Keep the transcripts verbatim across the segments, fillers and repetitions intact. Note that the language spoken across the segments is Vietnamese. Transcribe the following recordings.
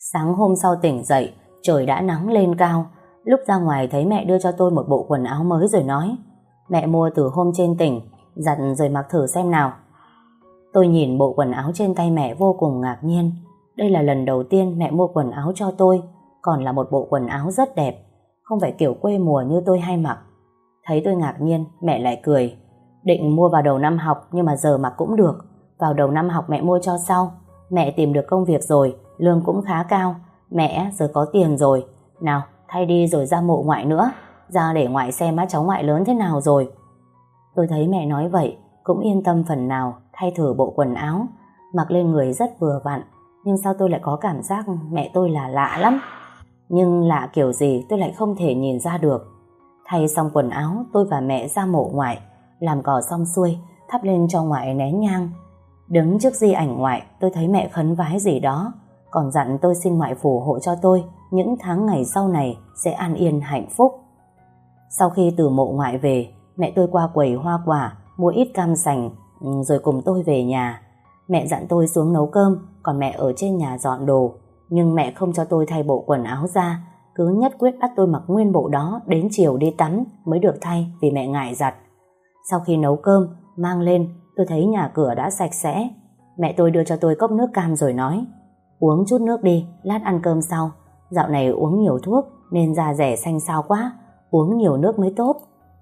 Sáng hôm sau tỉnh dậy, trời đã nắng lên cao. Lúc ra ngoài thấy mẹ đưa cho tôi một bộ quần áo mới rồi nói: mẹ mua từ hôm trên tỉnh, giặt rồi mặc thử xem nào. Tôi nhìn bộ quần áo trên tay mẹ vô cùng ngạc nhiên. Đây là lần đầu tiên mẹ mua quần áo cho tôi, còn là một bộ quần áo rất đẹp, không phải kiểu quê mùa như tôi hay mặc. Thấy tôi ngạc nhiên, mẹ lại cười: định mua vào đầu năm học nhưng mà giờ mặc cũng được. Vào đầu năm học mẹ mua cho sau. Mẹ tìm được công việc rồi, lương cũng khá cao. Mẹ giờ có tiền rồi. Nào, thay đi rồi ra mộ ngoại nữa. Ra để ngoại xem á cháu ngoại lớn thế nào rồi. Tôi thấy mẹ nói vậy, cũng yên tâm phần nào, thay thử bộ quần áo. Mặc lên người rất vừa vặn, nhưng sao tôi lại có cảm giác mẹ tôi là lạ lắm. Nhưng lạ kiểu gì tôi lại không thể nhìn ra được. Thay xong quần áo, tôi và mẹ ra mộ ngoại. Làm cỏ xong xuôi, thắp lên cho ngoại nén nhang. Đứng trước di ảnh ngoại, tôi thấy mẹ khấn vái gì đó, còn dặn tôi xin ngoại phù hộ cho tôi những tháng ngày sau này sẽ an yên hạnh phúc. Sau khi từ mộ ngoại về, mẹ tôi qua quầy hoa quả mua ít cam sành rồi cùng tôi về nhà. Mẹ dặn tôi xuống nấu cơm, còn mẹ ở trên nhà dọn đồ. Nhưng mẹ không cho tôi thay bộ quần áo ra, cứ nhất quyết bắt tôi mặc nguyên bộ đó đến chiều đi tắm mới được thay vì mẹ ngại giặt. Sau khi nấu cơm mang lên, tôi thấy nhà cửa đã sạch sẽ. Mẹ tôi đưa cho tôi cốc nước cam rồi nói: uống chút nước đi, lát ăn cơm sau. Dạo này uống nhiều thuốc nên da rẻ xanh xao quá, uống nhiều nước mới tốt.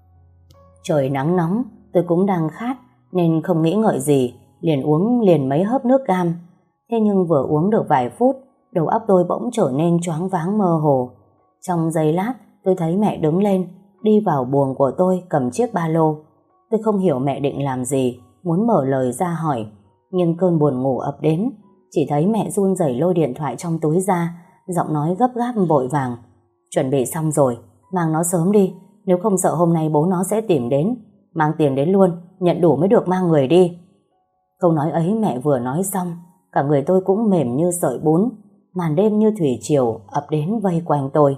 Trời nắng nóng, tôi cũng đang khát nên không nghĩ ngợi gì, liền uống liền mấy hớp nước cam. Thế nhưng vừa uống được vài phút, đầu óc tôi bỗng trở nên choáng váng mơ hồ. Trong giây lát, tôi thấy mẹ đứng lên, đi vào buồng của tôi cầm chiếc ba lô. Tôi không hiểu mẹ định làm gì, muốn mở lời ra hỏi, nhưng cơn buồn ngủ ập đến. Chỉ thấy mẹ run rẩy lôi điện thoại trong túi ra, giọng nói gấp gáp vội vàng: chuẩn bị xong rồi, mang nó sớm đi, nếu không sợ hôm nay bố nó sẽ tìm đến. Mang tiền đến luôn, nhận đủ mới được mang người đi. Câu nói ấy mẹ vừa nói xong, cả người tôi cũng mềm như sợi bún. Màn đêm như thủy triều ập đến vây quanh tôi.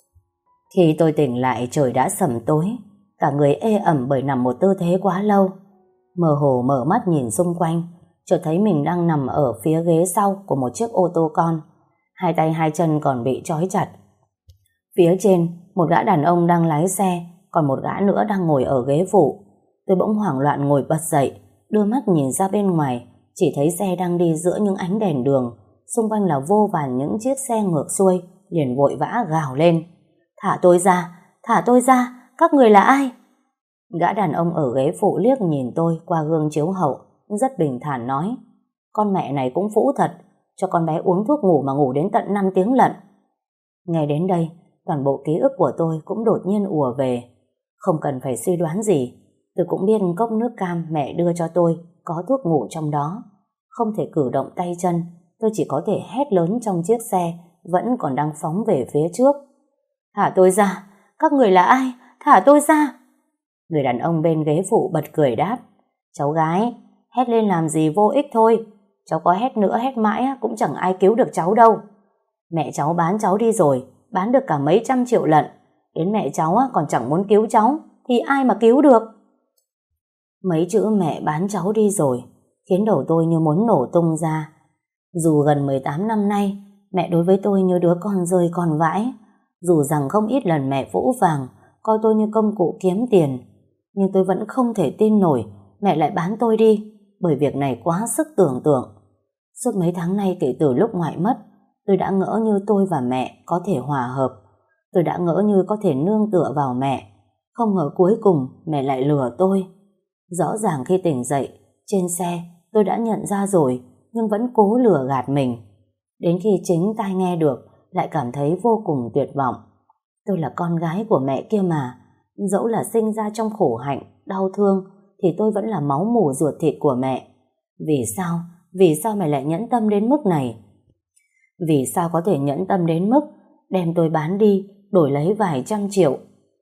Khi tôi tỉnh lại, trời đã sẩm tối, cả người ê ẩm bởi nằm một tư thế quá lâu. Mơ hồ mở mắt nhìn xung quanh, chợt thấy mình đang nằm ở phía ghế sau của một chiếc ô tô con. Hai tay hai chân còn bị trói chặt. Phía trên, một gã đàn ông đang lái xe, còn một gã nữa đang ngồi ở ghế phụ. Tôi bỗng hoảng loạn ngồi bật dậy, đưa mắt nhìn ra bên ngoài, chỉ thấy xe đang đi giữa những ánh đèn đường. Xung quanh là vô vàn những chiếc xe ngược xuôi, liền vội vã gào lên: thả tôi ra, thả tôi ra, các người là ai? Gã đàn ông ở ghế phụ liếc nhìn tôi qua gương chiếu hậu, rất bình thản nói: con mẹ này cũng phũ thật, cho con bé uống thuốc ngủ mà ngủ đến tận năm tiếng lận. Nghe đến đây, toàn bộ ký ức của tôi cũng đột nhiên ùa về. Không cần phải suy đoán gì, tôi cũng biết cốc nước cam mẹ đưa cho tôi có thuốc ngủ trong đó. Không thể cử động tay chân, tôi chỉ có thể hét lớn trong chiếc xe vẫn còn đang phóng về phía trước: thả tôi ra, các người là ai? Thả tôi ra. Người đàn ông bên ghế phụ bật cười đáp: cháu gái, hét lên làm gì vô ích thôi. Cháu có hét nữa hét mãi cũng chẳng ai cứu được cháu đâu. Mẹ cháu bán cháu đi rồi, bán được cả mấy trăm triệu lận. Đến mẹ cháu còn chẳng muốn cứu cháu, thì ai mà cứu được. Mấy chữ mẹ bán cháu đi rồi khiến đầu tôi như muốn nổ tung ra. Dù gần mười tám năm nay, mẹ đối với tôi như đứa con rơi con vãi. Dù rằng không ít lần mẹ phũ phàng, coi tôi như công cụ kiếm tiền, nhưng tôi vẫn không thể tin nổi mẹ lại bán tôi đi, bởi việc này quá sức tưởng tượng. Suốt mấy tháng nay kể từ lúc ngoại mất, tôi đã ngỡ như tôi và mẹ có thể hòa hợp. Tôi đã ngỡ như có thể nương tựa vào mẹ. Không ngờ cuối cùng mẹ lại lừa tôi. Rõ ràng khi tỉnh dậy, trên xe tôi đã nhận ra rồi, nhưng vẫn cố lừa gạt mình. Đến khi chính tai nghe được, lại cảm thấy vô cùng tuyệt vọng. Tôi là con gái của mẹ kia mà. Dẫu là sinh ra trong khổ hạnh, đau thương, thì tôi vẫn là máu mủ ruột thịt của mẹ. Vì sao? Vì sao mẹ lại nhẫn tâm đến mức này? Vì sao có thể nhẫn tâm đến mức đem tôi bán đi, đổi lấy vài trăm triệu?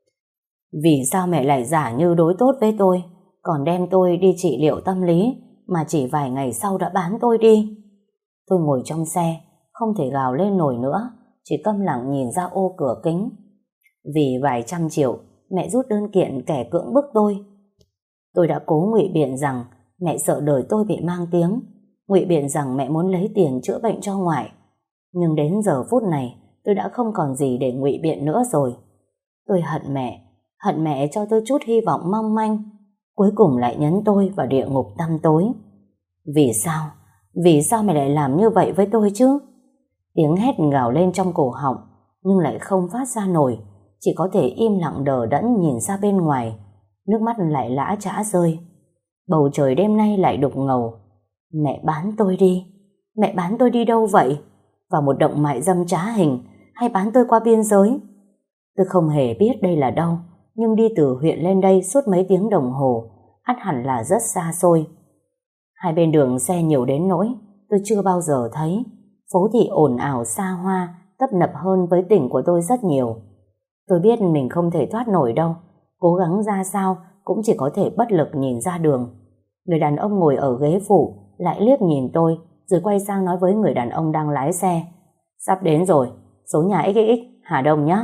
Vì sao mẹ lại giả như đối tốt với tôi, còn đem tôi đi trị liệu tâm lý, mà chỉ vài ngày sau đã bán tôi đi? Tôi ngồi trong xe, không thể gào lên nổi nữa, chỉ câm lặng nhìn ra ô cửa kính. Vì vài trăm triệu, mẹ rút đơn kiện kẻ cưỡng bức tôi. Tôi đã cố ngụy biện rằng mẹ sợ đời tôi bị mang tiếng, ngụy biện rằng mẹ muốn lấy tiền chữa bệnh cho ngoại. Nhưng đến giờ phút này tôi đã không còn gì để ngụy biện nữa rồi. Tôi hận mẹ, hận mẹ cho tôi chút hy vọng mong manh, cuối cùng lại nhấn tôi vào địa ngục tăm tối. Vì sao? Vì sao mẹ lại làm như vậy với tôi chứ? Tiếng hét gào lên trong cổ họng, nhưng lại không phát ra nổi, chỉ có thể im lặng đờ đẫn nhìn ra bên ngoài. Nước mắt lại lã chã rơi. Bầu trời đêm nay lại đục ngầu. Mẹ bán tôi đi. Mẹ bán tôi đi đâu vậy? Vào một động mại dâm trá hình, hay bán tôi qua biên giới? Tôi không hề biết đây là đâu, nhưng đi từ huyện lên đây suốt mấy tiếng đồng hồ, ắt hẳn là rất xa xôi. Hai bên đường xe nhiều đến nỗi tôi chưa bao giờ thấy. Phố thị ồn ào xa hoa, tấp nập hơn với tỉnh của tôi rất nhiều. Tôi biết mình không thể thoát nổi đâu, cố gắng ra sao cũng chỉ có thể bất lực nhìn ra đường. Người đàn ông ngồi ở ghế phụ lại liếc nhìn tôi, rồi quay sang nói với người đàn ông đang lái xe: sắp đến rồi, số nhà ích ích ích Hà Đông nhé.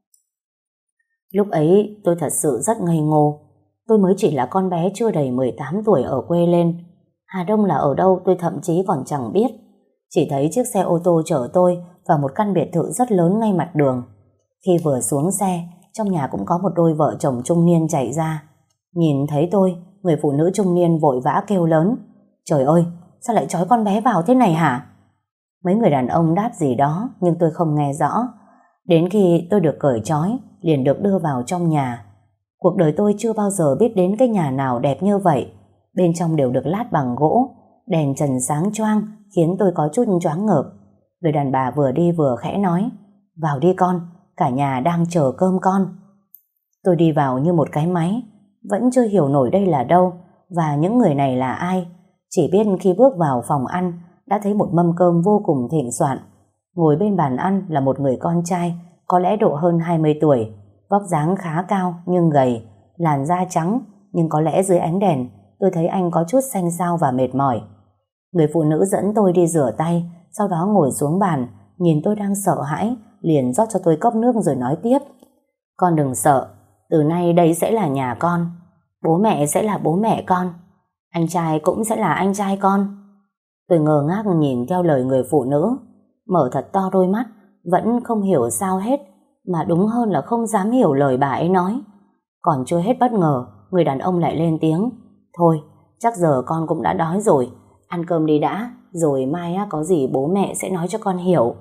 Lúc ấy tôi thật sự rất ngây ngô. Tôi mới chỉ là con bé chưa đầy mười tám tuổi ở quê lên. Hà Đông là ở đâu tôi thậm chí còn chẳng biết. Chỉ thấy chiếc xe ô tô chở tôi vào một căn biệt thự rất lớn ngay mặt đường. Khi vừa xuống xe, trong nhà cũng có một đôi vợ chồng trung niên chạy ra. Nhìn thấy tôi, người phụ nữ trung niên vội vã kêu lớn: trời ơi, sao lại trói con bé vào thế này hả? Mấy người đàn ông đáp gì đó nhưng tôi không nghe rõ. Đến khi tôi được cởi trói, liền được đưa vào trong nhà. Cuộc đời tôi chưa bao giờ biết đến cái nhà nào đẹp như vậy. Bên trong đều được lát bằng gỗ, đèn trần sáng choang khiến tôi có chút choáng ngợp. Người đàn bà vừa đi vừa khẽ nói: vào đi con, cả nhà đang chờ cơm con. Tôi đi vào như một cái máy, vẫn chưa hiểu nổi đây là đâu và những người này là ai. Chỉ biết khi bước vào phòng ăn đã thấy một mâm cơm vô cùng thịnh soạn. Ngồi bên bàn ăn là một người con trai, có lẽ độ hơn hai mươi tuổi, vóc dáng khá cao nhưng gầy, làn da trắng, nhưng có lẽ dưới ánh đèn tôi thấy anh có chút xanh xao và mệt mỏi. Người phụ nữ dẫn tôi đi rửa tay, sau đó ngồi xuống bàn, nhìn tôi đang sợ hãi, liền rót cho tôi cốc nước rồi nói tiếp: con đừng sợ, từ nay đây sẽ là nhà con, bố mẹ sẽ là bố mẹ con, anh trai cũng sẽ là anh trai con. Tôi ngơ ngác nhìn theo lời người phụ nữ, mở thật to đôi mắt, vẫn không hiểu sao hết, mà đúng hơn là không dám hiểu lời bà ấy nói. Còn chưa hết bất ngờ, người đàn ông lại lên tiếng: thôi, chắc giờ con cũng đã đói rồi, ăn cơm đi đã, rồi mai có gì bố mẹ sẽ nói cho con hiểu.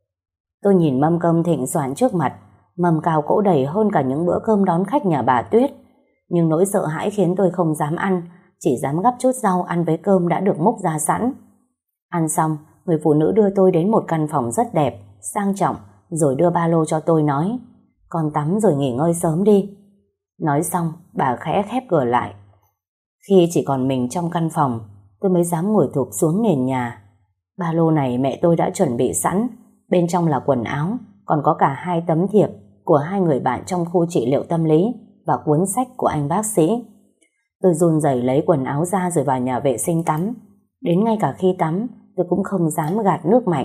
Tôi nhìn mâm cơm thịnh soạn trước mặt, mâm cao cỗ đầy hơn cả những bữa cơm đón khách nhà bà Tuyết. Nhưng nỗi sợ hãi khiến tôi không dám ăn, chỉ dám gắp chút rau ăn với cơm đã được múc ra sẵn. Ăn xong, người phụ nữ đưa tôi đến một căn phòng rất đẹp, sang trọng, rồi đưa ba lô cho tôi nói: con tắm rồi nghỉ ngơi sớm đi. Nói xong, bà khẽ khép cửa lại. Khi chỉ còn mình trong căn phòng, tôi mới dám ngồi thụp xuống nền nhà. Ba lô này mẹ tôi đã chuẩn bị sẵn, bên trong là quần áo, còn có cả hai tấm thiệp của hai người bạn trong khu trị liệu tâm lý và cuốn sách của anh bác sĩ. Tôi run rẩy lấy quần áo ra rồi vào nhà vệ sinh tắm. Đến ngay cả khi tắm, tôi cũng không dám gạt nước mạnh,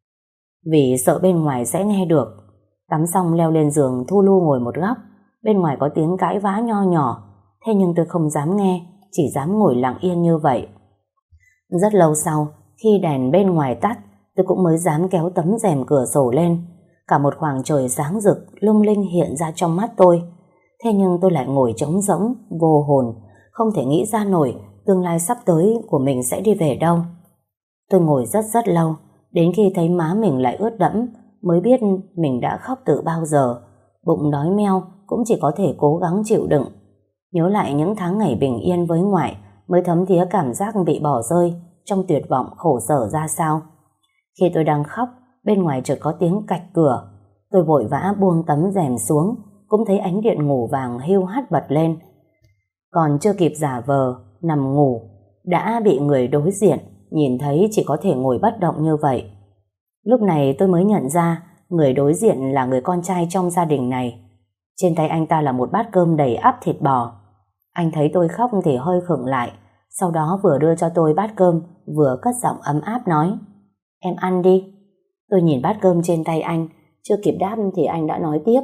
vì sợ bên ngoài sẽ nghe được. Tắm xong leo lên giường thu lu ngồi một góc. Bên ngoài có tiếng cãi vã nho nhỏ, thế nhưng tôi không dám nghe, chỉ dám ngồi lặng yên như vậy. Rất lâu sau, khi đèn bên ngoài tắt, tôi cũng mới dám kéo tấm rèm cửa sổ lên. Cả một khoảng trời sáng rực lung linh hiện ra trong mắt tôi. Thế nhưng tôi lại ngồi trống rỗng, vô hồn, không thể nghĩ ra nổi tương lai sắp tới của mình sẽ đi về đâu. Tôi ngồi rất rất lâu, đến khi thấy má mình lại ướt đẫm, mới biết mình đã khóc từ bao giờ. Bụng đói meo cũng chỉ có thể cố gắng chịu đựng. Nhớ lại những tháng ngày bình yên với ngoại, mới thấm thía cảm giác bị bỏ rơi trong tuyệt vọng khổ sở ra sao. Khi tôi đang khóc, bên ngoài chợt có tiếng cạch cửa. Tôi vội vã buông tấm rèm xuống, cũng thấy ánh điện ngủ vàng hiu hắt bật lên. Còn chưa kịp giả vờ nằm ngủ, đã bị người đối diện nhìn thấy chỉ có thể ngồi bất động như vậy. Lúc này tôi mới nhận ra người đối diện là người con trai trong gia đình này. Trên tay anh ta là một bát cơm đầy ắp thịt bò. Anh thấy tôi khóc thì hơi khựng lại, sau đó vừa đưa cho tôi bát cơm, vừa cất giọng ấm áp nói: em ăn đi. Tôi nhìn bát cơm trên tay anh, chưa kịp đáp thì anh đã nói tiếp: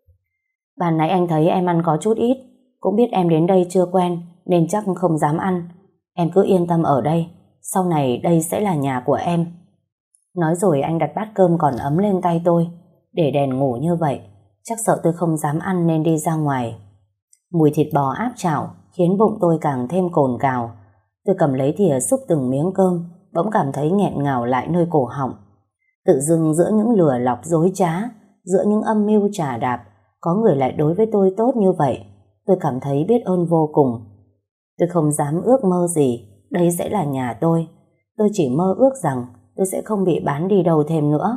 ban nãy anh thấy em ăn có chút ít, cũng biết em đến đây chưa quen nên chắc không dám ăn. Em cứ yên tâm ở đây, sau này đây sẽ là nhà của em. Nói rồi anh đặt bát cơm còn ấm lên tay tôi. Để đèn ngủ như vậy, chắc sợ tôi không dám ăn nên đi ra ngoài. Mùi thịt bò áp chảo khiến bụng tôi càng thêm cồn cào. Tôi cầm lấy thìa xúc từng miếng cơm, bỗng cảm thấy nghẹn ngào lại nơi cổ họng. Tự dưng giữa những lừa lọc dối trá, giữa những âm mưu trà đạp, có người lại đối với tôi tốt như vậy. Tôi cảm thấy biết ơn vô cùng. Tôi không dám ước mơ gì đây sẽ là nhà tôi. Tôi chỉ mơ ước rằng tôi sẽ không bị bán đi đâu thêm nữa.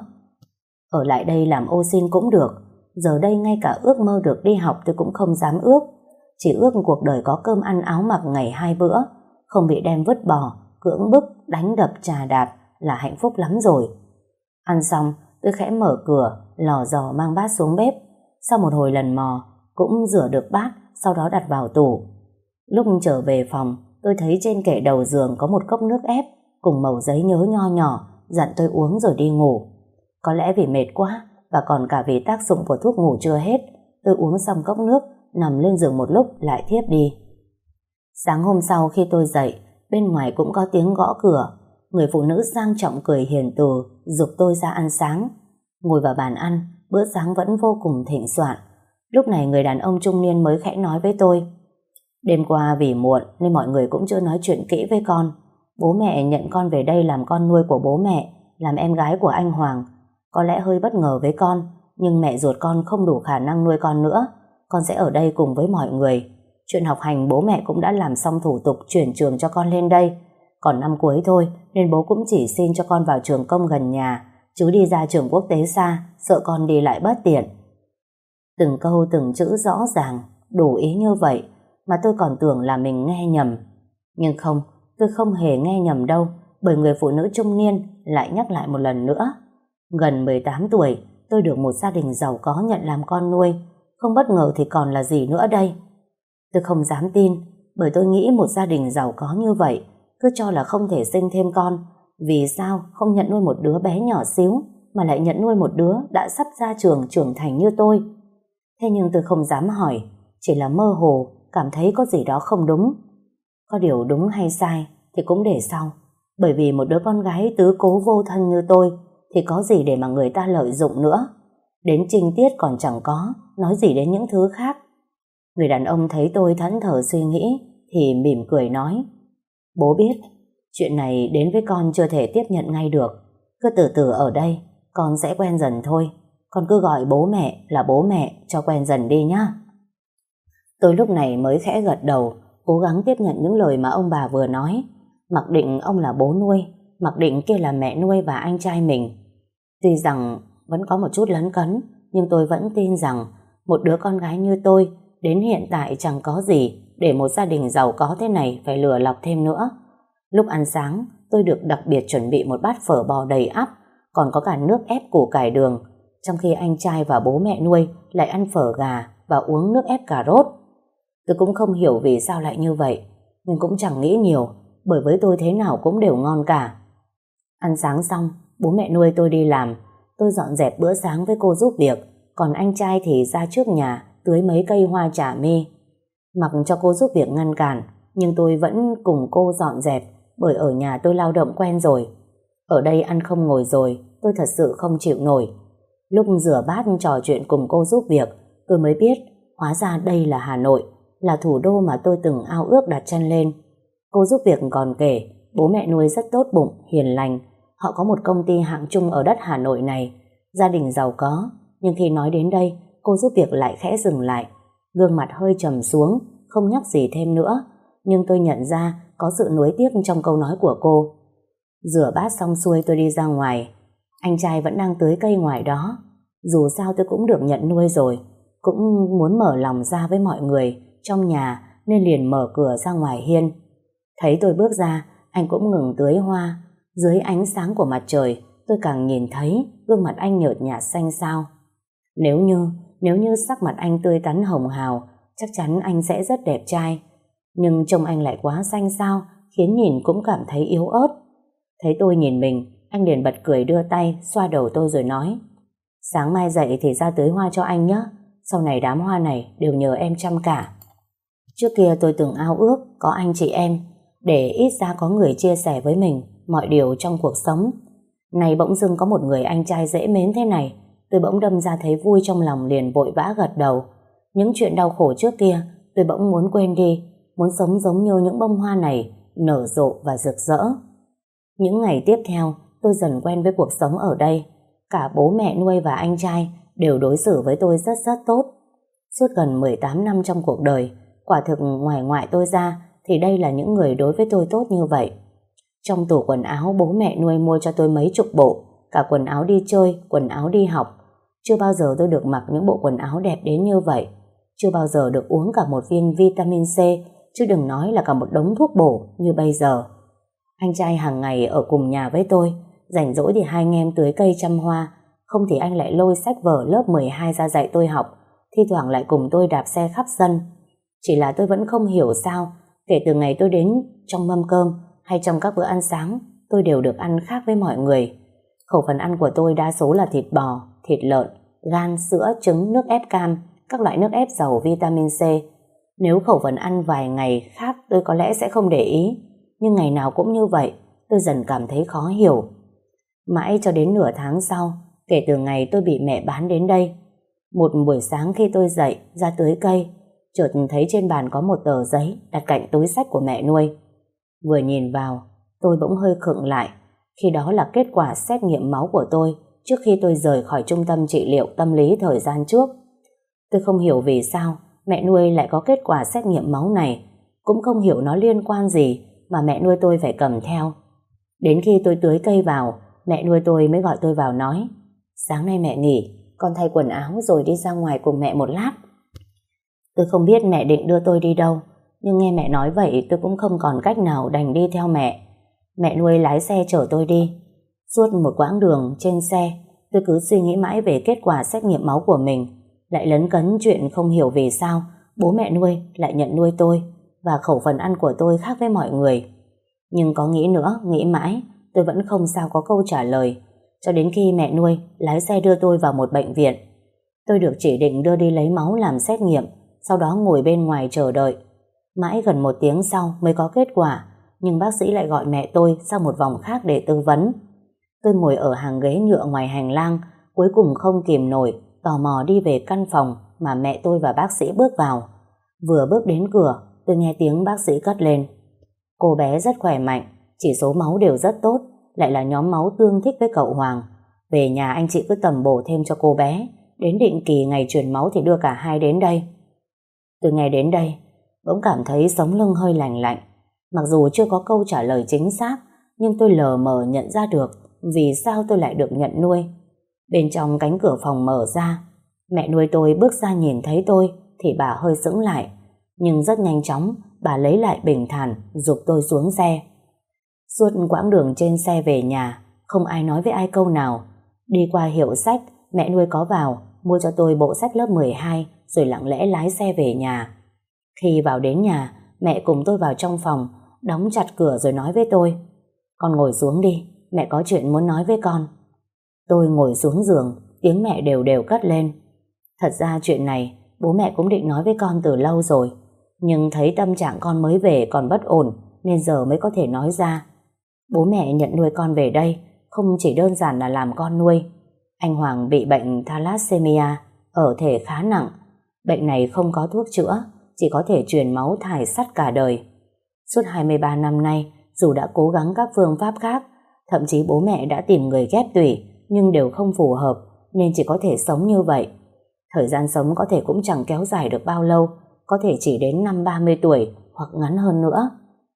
Ở lại đây làm ô sin cũng được. Giờ đây ngay cả ước mơ được đi học tôi cũng không dám ước. Chỉ ước cuộc đời có cơm ăn áo mặc ngày hai bữa, không bị đem vứt bỏ, cưỡng bức, đánh đập trà đạp là hạnh phúc lắm rồi. Ăn xong, tôi khẽ mở cửa, lò dò mang bát xuống bếp. Sau một hồi lần mò, cũng rửa được bát, sau đó đặt vào tủ. Lúc trở về phòng, tôi thấy trên kệ đầu giường có một cốc nước ép cùng mẩu giấy nhớ nho nhỏ, dặn tôi uống rồi đi ngủ. Có lẽ vì mệt quá và còn cả vì tác dụng của thuốc ngủ chưa hết, tôi uống xong cốc nước, nằm lên giường một lúc lại thiếp đi. Sáng hôm sau khi tôi dậy, bên ngoài cũng có tiếng gõ cửa. Người phụ nữ sang trọng cười hiền từ giục tôi ra ăn sáng. Ngồi vào bàn ăn, bữa sáng vẫn vô cùng thịnh soạn. Lúc này người đàn ông trung niên mới khẽ nói với tôi: đêm qua vì muộn nên mọi người cũng chưa nói chuyện kỹ với con. Bố mẹ nhận con về đây làm con nuôi của bố mẹ, làm em gái của anh Hoàng. Có lẽ hơi bất ngờ với con, nhưng mẹ ruột con không đủ khả năng nuôi con nữa. Con sẽ ở đây cùng với mọi người. Chuyện học hành bố mẹ cũng đã làm xong thủ tục chuyển trường cho con lên đây. Còn năm cuối thôi nên bố cũng chỉ xin cho con vào trường công gần nhà, chứ đi ra trường quốc tế xa sợ con đi lại bất tiện. Từng câu từng chữ rõ ràng, đủ ý như vậy mà tôi còn tưởng là mình nghe nhầm. Nhưng không, tôi không hề nghe nhầm đâu, bởi người phụ nữ trung niên lại nhắc lại một lần nữa. Gần mười tám tuổi, tôi được một gia đình giàu có nhận làm con nuôi. Không bất ngờ thì còn là gì nữa đây? Tôi không dám tin, bởi tôi nghĩ một gia đình giàu có như vậy cứ cho là không thể sinh thêm con. Vì sao không nhận nuôi một đứa bé nhỏ xíu mà lại nhận nuôi một đứa đã sắp ra trường trưởng thành như tôi? Thế nhưng tôi không dám hỏi, chỉ là mơ hồ cảm thấy có gì đó không đúng. Có điều đúng hay sai thì cũng để sau, bởi vì một đứa con gái tứ cố vô thân như tôi thì có gì để mà người ta lợi dụng nữa. Đến trinh tiết còn chẳng có, nói gì đến những thứ khác. Người đàn ông thấy tôi thẫn thờ suy nghĩ thì mỉm cười nói: bố biết chuyện này đến với con chưa thể tiếp nhận ngay được. Cứ từ từ ở đây, con sẽ quen dần thôi. Con cứ gọi bố mẹ là bố mẹ cho quen dần đi nhá. Tôi lúc này mới khẽ gật đầu, cố gắng tiếp nhận những lời mà ông bà vừa nói. Mặc định ông là bố nuôi, mặc định kia là mẹ nuôi và anh trai mình. Tuy rằng vẫn có một chút lấn cấn, nhưng tôi vẫn tin rằng một đứa con gái như tôi đến hiện tại chẳng có gì để một gia đình giàu có thế này phải lừa lọc thêm nữa. Lúc ăn sáng, tôi được đặc biệt chuẩn bị một bát phở bò đầy ắp, còn có cả nước ép củ cải đường, trong khi anh trai và bố mẹ nuôi lại ăn phở gà và uống nước ép cà rốt. Tôi cũng không hiểu vì sao lại như vậy, nhưng cũng chẳng nghĩ nhiều, bởi với tôi thế nào cũng đều ngon cả. Ăn sáng xong, bố mẹ nuôi tôi đi làm, tôi dọn dẹp bữa sáng với cô giúp việc, còn anh trai thì ra trước nhà tưới mấy cây hoa trà mi. Mặc cho cô giúp việc ngăn cản, nhưng tôi vẫn cùng cô dọn dẹp, bởi ở nhà tôi lao động quen rồi. Ở đây ăn không ngồi rồi, tôi thật sự không chịu nổi. Lúc rửa bát trò chuyện cùng cô giúp việc, tôi mới biết hóa ra đây là Hà Nội, là thủ đô mà tôi từng ao ước đặt chân lên. Cô giúp việc còn kể bố mẹ nuôi rất tốt bụng, hiền lành. Họ có một công ty hạng trung ở đất Hà Nội này, gia đình giàu có. Nhưng khi nói đến đây, cô giúp việc lại khẽ dừng lại, gương mặt hơi trầm xuống, không nhắc gì thêm nữa. Nhưng tôi nhận ra có sự nuối tiếc trong câu nói của cô. Rửa bát xong xuôi tôi đi ra ngoài. Anh trai vẫn đang tưới cây ngoài đó. Dù sao tôi cũng được nhận nuôi rồi, cũng muốn mở lòng ra với mọi người trong nhà nên liền mở cửa ra ngoài hiên. Thấy tôi bước ra, anh cũng ngừng tưới hoa. Dưới ánh sáng của mặt trời, tôi càng nhìn thấy gương mặt anh nhợt nhạt xanh xao. Nếu như, nếu như sắc mặt anh tươi tắn hồng hào, chắc chắn anh sẽ rất đẹp trai. Nhưng trông anh lại quá xanh xao, khiến nhìn cũng cảm thấy yếu ớt. Thấy tôi nhìn mình, anh liền bật cười đưa tay xoa đầu tôi rồi nói: sáng mai dậy thì ra tưới hoa cho anh nhé. Sau này đám hoa này đều nhờ em chăm cả. Trước kia tôi từng ao ước có anh chị em, để ít ra có người chia sẻ với mình mọi điều trong cuộc sống. Này bỗng dưng có một người anh trai dễ mến thế này, tôi bỗng đâm ra thấy vui trong lòng, liền vội vã gật đầu. Những chuyện đau khổ trước kia tôi bỗng muốn quên đi, muốn sống giống như những bông hoa này, nở rộ và rực rỡ. Những ngày tiếp theo, tôi dần quen với cuộc sống ở đây. Cả bố mẹ nuôi và anh trai đều đối xử với tôi rất rất tốt. Suốt gần mười tám năm trong cuộc đời, quả thực ngoài ngoại tôi ra thì đây là những người đối với tôi tốt như vậy. Trong tủ quần áo bố mẹ nuôi mua cho tôi mấy chục bộ, cả quần áo đi chơi, quần áo đi học. Chưa bao giờ tôi được mặc những bộ quần áo đẹp đến như vậy. Chưa bao giờ được uống cả một viên vitamin C, chứ đừng nói là cả một đống thuốc bổ như bây giờ. Anh trai hàng ngày ở cùng nhà với tôi, rảnh rỗi thì hai anh em tưới cây chăm hoa, không thì anh lại lôi sách vở lớp mười hai ra dạy tôi học, thi thoảng lại cùng tôi đạp xe khắp sân. Chỉ là tôi vẫn không hiểu sao, kể từ ngày tôi đến, trong mâm cơm hay trong các bữa ăn sáng, tôi đều được ăn khác với mọi người. Khẩu phần ăn của tôi đa số là thịt bò, thịt lợn, gan, sữa, trứng, nước ép cam, các loại nước ép giàu vitamin C. Nếu khẩu phần ăn vài ngày khác tôi có lẽ sẽ không để ý, nhưng ngày nào cũng như vậy, tôi dần cảm thấy khó hiểu. Mãi cho đến nửa tháng sau, kể từ ngày tôi bị mẹ bán đến đây, một buổi sáng khi tôi dậy ra tưới cây, chợt thấy trên bàn có một tờ giấy đặt cạnh túi xách của mẹ nuôi. Vừa nhìn vào, tôi bỗng hơi khựng lại, khi đó là kết quả xét nghiệm máu của tôi trước khi tôi rời khỏi trung tâm trị liệu tâm lý thời gian trước. Tôi không hiểu vì sao mẹ nuôi lại có kết quả xét nghiệm máu này, cũng không hiểu nó liên quan gì mà mẹ nuôi tôi phải cầm theo. Đến khi tôi tưới cây vào, mẹ nuôi tôi mới gọi tôi vào nói: "Sáng nay mẹ nghỉ, con thay quần áo rồi đi ra ngoài cùng mẹ một lát." Tôi không biết mẹ định đưa tôi đi đâu, nhưng nghe mẹ nói vậy tôi cũng không còn cách nào đành đi theo mẹ. Mẹ nuôi lái xe chở tôi đi. Suốt một quãng đường trên xe, tôi cứ suy nghĩ mãi về kết quả xét nghiệm máu của mình, lại lấn cấn chuyện không hiểu vì sao bố mẹ nuôi lại nhận nuôi tôi và khẩu phần ăn của tôi khác với mọi người. Nhưng có nghĩ nữa, nghĩ mãi, tôi vẫn không sao có câu trả lời, cho đến khi mẹ nuôi lái xe đưa tôi vào một bệnh viện. Tôi được chỉ định đưa đi lấy máu làm xét nghiệm, sau đó ngồi bên ngoài chờ đợi. Mãi gần một tiếng sau mới có kết quả, nhưng bác sĩ lại gọi mẹ tôi sang một vòng khác để tư vấn. Tôi ngồi ở hàng ghế nhựa ngoài hành lang, cuối cùng không kìm nổi, tò mò đi về căn phòng mà mẹ tôi và bác sĩ bước vào. Vừa bước đến cửa, tôi nghe tiếng bác sĩ cất lên: "Cô bé rất khỏe mạnh, chỉ số máu đều rất tốt, lại là nhóm máu tương thích với cậu Hoàng. Về nhà anh chị cứ tầm bổ thêm cho cô bé, đến định kỳ ngày truyền máu thì đưa cả hai đến đây." Từ ngày đến đây, bỗng cảm thấy sống lưng hơi lành lạnh. Mặc dù chưa có câu trả lời chính xác, nhưng tôi lờ mờ nhận ra được vì sao tôi lại được nhận nuôi. Bên trong cánh cửa phòng mở ra, mẹ nuôi tôi bước ra nhìn thấy tôi thì bà hơi sững lại, nhưng rất nhanh chóng bà lấy lại bình thản giục tôi xuống xe. Suốt quãng đường trên xe về nhà, không ai nói với ai câu nào. Đi qua hiệu sách, mẹ nuôi có vào mua cho tôi bộ sách lớp mười hai rồi lặng lẽ lái xe về nhà. Khi vào đến nhà, mẹ cùng tôi vào trong phòng, đóng chặt cửa rồi nói với tôi: "Con ngồi xuống đi, mẹ có chuyện muốn nói với con." Tôi ngồi xuống giường, tiếng mẹ đều đều cất lên: "Thật ra chuyện này bố mẹ cũng định nói với con từ lâu rồi, nhưng thấy tâm trạng con mới về còn bất ổn nên giờ mới có thể nói ra. Bố mẹ nhận nuôi con về đây không chỉ đơn giản là làm con nuôi. Anh Hoàng bị bệnh thalassemia, ở thể khá nặng. Bệnh này không có thuốc chữa, chỉ có thể truyền máu thải sắt cả đời. Suốt hai mươi ba năm nay, dù đã cố gắng các phương pháp khác, thậm chí bố mẹ đã tìm người ghép tủy, nhưng đều không phù hợp, nên chỉ có thể sống như vậy. Thời gian sống có thể cũng chẳng kéo dài được bao lâu, có thể chỉ đến năm ba mươi tuổi hoặc ngắn hơn nữa."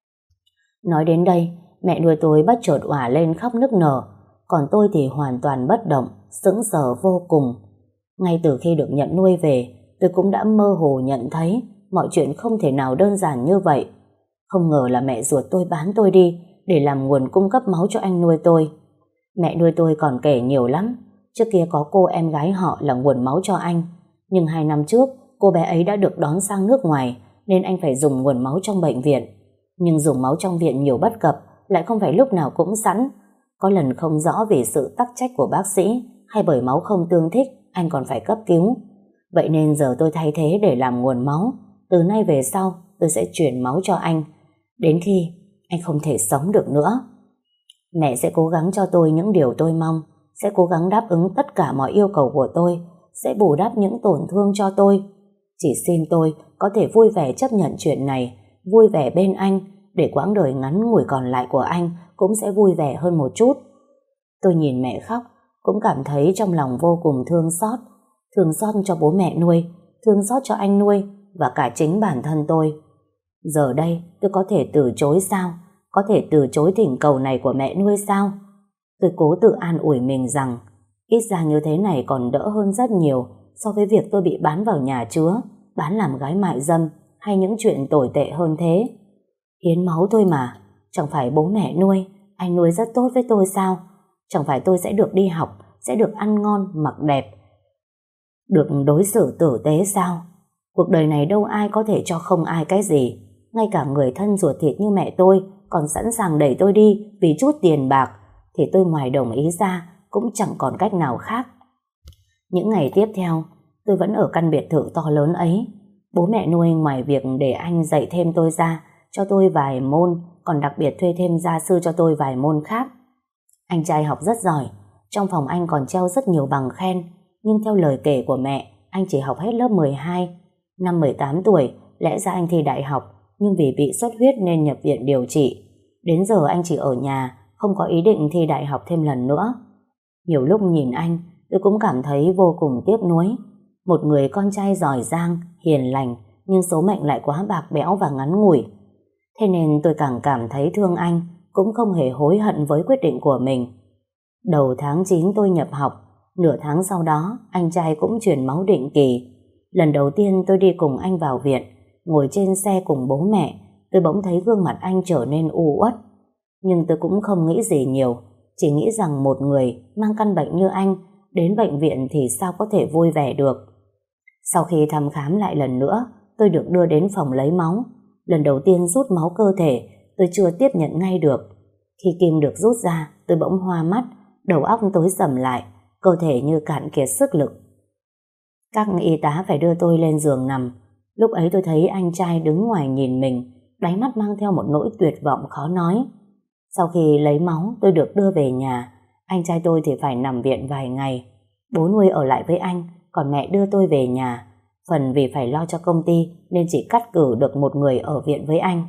Nói đến đây, mẹ nuôi tôi bất chợt òa lên khóc nức nở, còn tôi thì hoàn toàn bất động, sững sờ vô cùng. Ngay từ khi được nhận nuôi về, tôi cũng đã mơ hồ nhận thấy mọi chuyện không thể nào đơn giản như vậy. Không ngờ là mẹ ruột tôi bán tôi đi để làm nguồn cung cấp máu cho anh nuôi tôi. Mẹ nuôi tôi còn kể nhiều lắm. Trước kia có cô em gái họ là nguồn máu cho anh, nhưng hai năm trước cô bé ấy đã được đón sang nước ngoài nên anh phải dùng nguồn máu trong bệnh viện. Nhưng dùng máu trong viện nhiều bất cập, lại không phải lúc nào cũng sẵn. Có lần không rõ vì sự tắc trách của bác sĩ hay bởi máu không tương thích, anh còn phải cấp cứu. Vậy nên giờ tôi thay thế để làm nguồn máu. Từ nay về sau tôi sẽ chuyển máu cho anh đến khi anh không thể sống được nữa. Mẹ sẽ cố gắng cho tôi những điều tôi mong, sẽ cố gắng đáp ứng tất cả mọi yêu cầu của tôi, sẽ bù đắp những tổn thương cho tôi. Chỉ xin tôi có thể vui vẻ chấp nhận chuyện này, vui vẻ bên anh, để quãng đời ngắn ngủi còn lại của anh cũng sẽ vui vẻ hơn một chút. Tôi nhìn mẹ khóc, cũng cảm thấy trong lòng vô cùng thương xót. Thương xót cho bố mẹ nuôi, thương xót cho anh nuôi, và cả chính bản thân tôi. Giờ đây tôi có thể từ chối sao? Có thể từ chối thỉnh cầu này của mẹ nuôi sao? Tôi cố tự an ủi mình rằng ít ra như thế này còn đỡ hơn rất nhiều so với việc tôi bị bán vào nhà chứa, bán làm gái mại dâm, hay những chuyện tồi tệ hơn thế. Hiến máu thôi mà, chẳng phải bố mẹ nuôi, anh nuôi rất tốt với tôi sao? Chẳng phải tôi sẽ được đi học, sẽ được ăn ngon, mặc đẹp, được đối xử tử tế sao? Cuộc đời này đâu ai có thể cho không ai cái gì. Ngay cả người thân ruột thịt như mẹ tôi còn sẵn sàng đẩy tôi đi vì chút tiền bạc, thì tôi ngoài đồng ý ra cũng chẳng còn cách nào khác. Những ngày tiếp theo, tôi vẫn ở căn biệt thự to lớn ấy. Bố mẹ nuôi ngoài việc để anh dạy thêm tôi ra, cho tôi vài môn, còn đặc biệt thuê thêm gia sư cho tôi vài môn khác. Anh trai học rất giỏi, trong phòng anh còn treo rất nhiều bằng khen, nhưng theo lời kể của mẹ, anh chỉ học hết lớp mười hai. Năm mười tám tuổi, lẽ ra anh thi đại học, nhưng vì bị xuất huyết nên nhập viện điều trị. Đến giờ anh chỉ ở nhà, không có ý định thi đại học thêm lần nữa. Nhiều lúc nhìn anh, tôi cũng cảm thấy vô cùng tiếc nuối. Một người con trai giỏi giang, hiền lành, nhưng số mệnh lại quá bạc bẽo và ngắn ngủi. Thế nên tôi càng cảm thấy thương anh, cũng không hề hối hận với quyết định của mình. Đầu tháng chín tôi nhập học, nửa tháng sau đó anh trai cũng truyền máu định kỳ. Lần đầu tiên tôi đi cùng anh vào viện, ngồi trên xe cùng bố mẹ, tôi bỗng thấy gương mặt anh trở nên u uất. Nhưng tôi cũng không nghĩ gì nhiều, chỉ nghĩ rằng một người mang căn bệnh như anh đến bệnh viện thì sao có thể vui vẻ được. Sau khi thăm khám lại lần nữa, tôi được đưa đến phòng lấy máu. Lần đầu tiên rút máu cơ thể, tôi chưa tiếp nhận ngay được. Khi kim được rút ra, tôi bỗng hoa mắt, đầu óc tối sầm lại, cơ thể như cạn kiệt sức lực. Các y tá phải đưa tôi lên giường nằm. Lúc ấy tôi thấy anh trai đứng ngoài nhìn mình, đáy mắt mang theo một nỗi tuyệt vọng khó nói. Sau khi lấy máu, tôi được đưa về nhà. Anh trai tôi thì phải nằm viện vài ngày. Bố nuôi ở lại với anh, còn mẹ đưa tôi về nhà. Phần vì phải lo cho công ty nên chỉ cắt cử được một người ở viện với anh.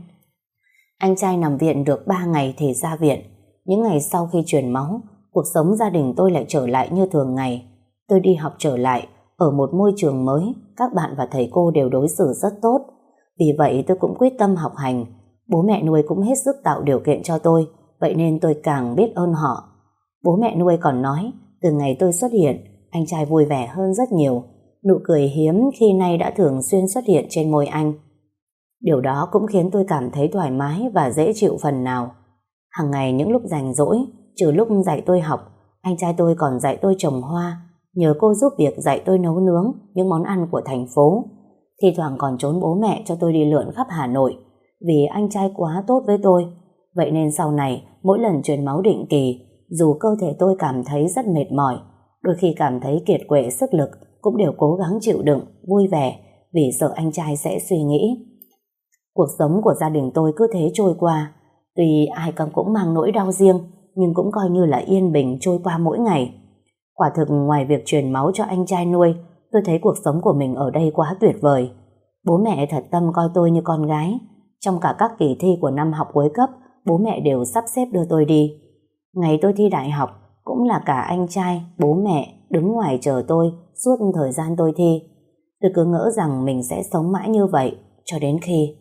Anh trai nằm viện được ba ngày thì ra viện. Những ngày sau khi truyền máu, cuộc sống gia đình tôi lại trở lại như thường ngày. Tôi đi học trở lại, ở một môi trường mới, các bạn và thầy cô đều đối xử rất tốt. Vì vậy tôi cũng quyết tâm học hành. Bố mẹ nuôi cũng hết sức tạo điều kiện cho tôi, vậy nên tôi càng biết ơn họ. Bố mẹ nuôi còn nói, từ ngày tôi xuất hiện, anh trai vui vẻ hơn rất nhiều. Nụ cười hiếm khi nay đã thường xuyên xuất hiện trên môi anh. Điều đó cũng khiến tôi cảm thấy thoải mái và dễ chịu phần nào. Hàng ngày những lúc rảnh rỗi, trừ lúc dạy tôi học, anh trai tôi còn dạy tôi trồng hoa, nhờ cô giúp việc dạy tôi nấu nướng những món ăn của thành phố. Thi thoảng còn trốn bố mẹ cho tôi đi lượn khắp Hà Nội, vì anh trai quá tốt với tôi. Vậy nên sau này, mỗi lần truyền máu định kỳ, dù cơ thể tôi cảm thấy rất mệt mỏi, đôi khi cảm thấy kiệt quệ sức lực, cũng đều cố gắng chịu đựng, vui vẻ, vì sợ anh trai sẽ suy nghĩ. Cuộc sống của gia đình tôi cứ thế trôi qua. Tuy ai cũng mang nỗi đau riêng, nhưng cũng coi như là yên bình trôi qua mỗi ngày. Quả thực ngoài việc truyền máu cho anh trai nuôi, tôi thấy cuộc sống của mình ở đây quá tuyệt vời. Bố mẹ thật tâm coi tôi như con gái. Trong cả các kỳ thi của năm học cuối cấp, bố mẹ đều sắp xếp đưa tôi đi. Ngày tôi thi đại học, cũng là cả anh trai, bố mẹ đứng ngoài chờ tôi suốt thời gian tôi thi. Tôi cứ ngỡ rằng mình sẽ sống mãi như vậy cho đến khi...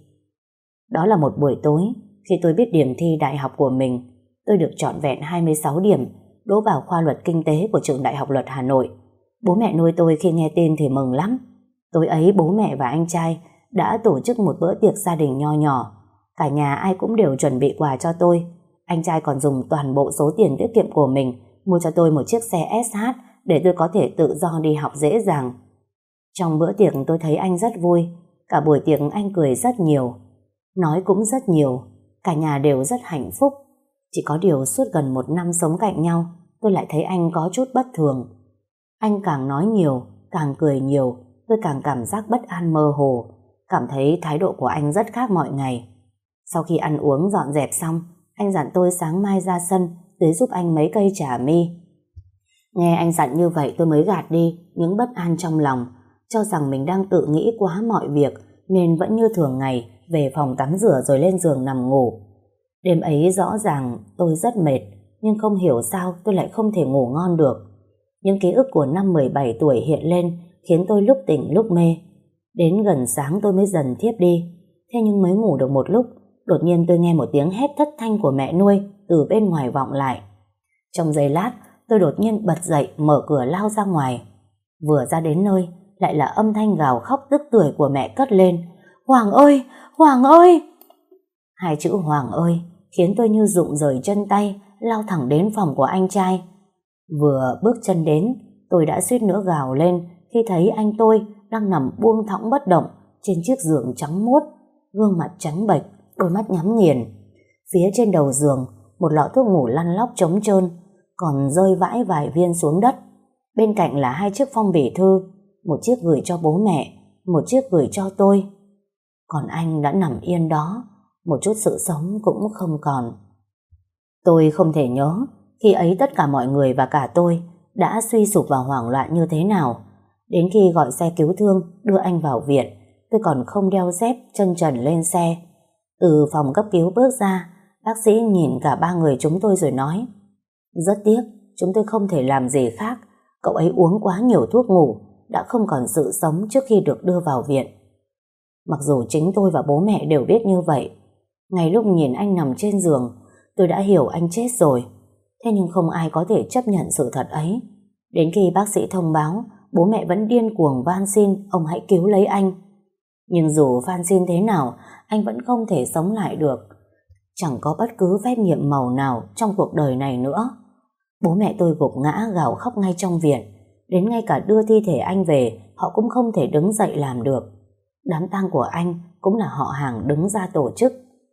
Đó là một buổi tối, khi tôi biết điểm thi đại học của mình. Tôi được trọn vẹn hai mươi sáu điểm, đỗ vào khoa luật kinh tế của trường Đại học Luật Hà Nội. Bố mẹ nuôi tôi khi nghe tin thì mừng lắm. Tối ấy bố mẹ và anh trai đã tổ chức một bữa tiệc gia đình nho nhỏ. Cả nhà ai cũng đều chuẩn bị quà cho tôi. Anh trai còn dùng toàn bộ số tiền tiết kiệm của mình mua cho tôi một chiếc xe ét hát để tôi có thể tự do đi học dễ dàng. Trong bữa tiệc tôi thấy anh rất vui. Cả buổi tiệc anh cười rất nhiều, nói cũng rất nhiều. Cả nhà đều rất hạnh phúc. Chỉ có điều suốt gần một năm sống cạnh nhau, tôi lại thấy anh có chút bất thường. Anh càng nói nhiều, càng cười nhiều, tôi càng cảm giác bất an mơ hồ, cảm thấy thái độ của anh rất khác mọi ngày. Sau khi ăn uống dọn dẹp xong, anh dặn tôi sáng mai ra sân tưới giúp anh mấy cây trà mi. Nghe anh dặn như vậy tôi mới gạt đi những bất an trong lòng, cho rằng mình đang tự nghĩ quá mọi việc nên vẫn như thường ngày về phòng tắm rửa rồi lên giường nằm ngủ. Đêm ấy rõ ràng tôi rất mệt, nhưng không hiểu sao tôi lại không thể ngủ ngon được. Những ký ức của năm mười bảy tuổi hiện lên khiến tôi lúc tỉnh lúc mê. Đến gần sáng tôi mới dần thiếp đi. Thế nhưng mới ngủ được một lúc, đột nhiên tôi nghe một tiếng hét thất thanh của mẹ nuôi từ bên ngoài vọng lại. Trong giây lát, tôi đột nhiên bật dậy mở cửa lao ra ngoài. Vừa ra đến nơi, lại là âm thanh gào khóc tức tưởi của mẹ cất lên. Hoàng ơi! Hoàng ơi! Hai chữ Hoàng ơi khiến tôi như rụng rời chân tay, lao thẳng đến phòng của anh trai. Vừa bước chân đến, tôi đã suýt nữa gào lên khi thấy anh tôi đang nằm buông thõng bất động trên chiếc giường trắng muốt, gương mặt trắng bệch, đôi mắt nhắm nghiền. Phía trên đầu giường, một lọ thuốc ngủ lăn lóc trống trơn, còn rơi vãi vài viên xuống đất. Bên cạnh là hai chiếc phong bì thư, một chiếc gửi cho bố mẹ, một chiếc gửi cho tôi. Còn anh đã nằm yên đó, một chút sự sống cũng không còn. Tôi không thể nhớ khi ấy tất cả mọi người và cả tôi đã suy sụp và hoảng loạn như thế nào. Đến khi gọi xe cứu thương đưa anh vào viện, tôi còn không đeo dép, chân trần lên xe. Từ phòng cấp cứu bước ra, bác sĩ nhìn cả ba người chúng tôi rồi nói: rất tiếc, chúng tôi không thể làm gì khác. Cậu ấy uống quá nhiều thuốc ngủ, đã không còn sự sống trước khi được đưa vào viện. Mặc dù chính tôi và bố mẹ đều biết như vậy, ngay lúc nhìn anh nằm trên giường, tôi đã hiểu anh chết rồi. Thế nhưng không ai có thể chấp nhận sự thật ấy. Đến khi bác sĩ thông báo, bố mẹ vẫn điên cuồng van xin ông hãy cứu lấy anh. Nhưng dù van xin thế nào, anh vẫn không thể sống lại được. Chẳng có bất cứ phép nhiệm màu nào trong cuộc đời này nữa. Bố mẹ tôi gục ngã gào khóc ngay trong viện. Đến ngay cả đưa thi thể anh về, họ cũng không thể đứng dậy làm được. Đám tang của anh cũng là họ hàng đứng ra tổ chức.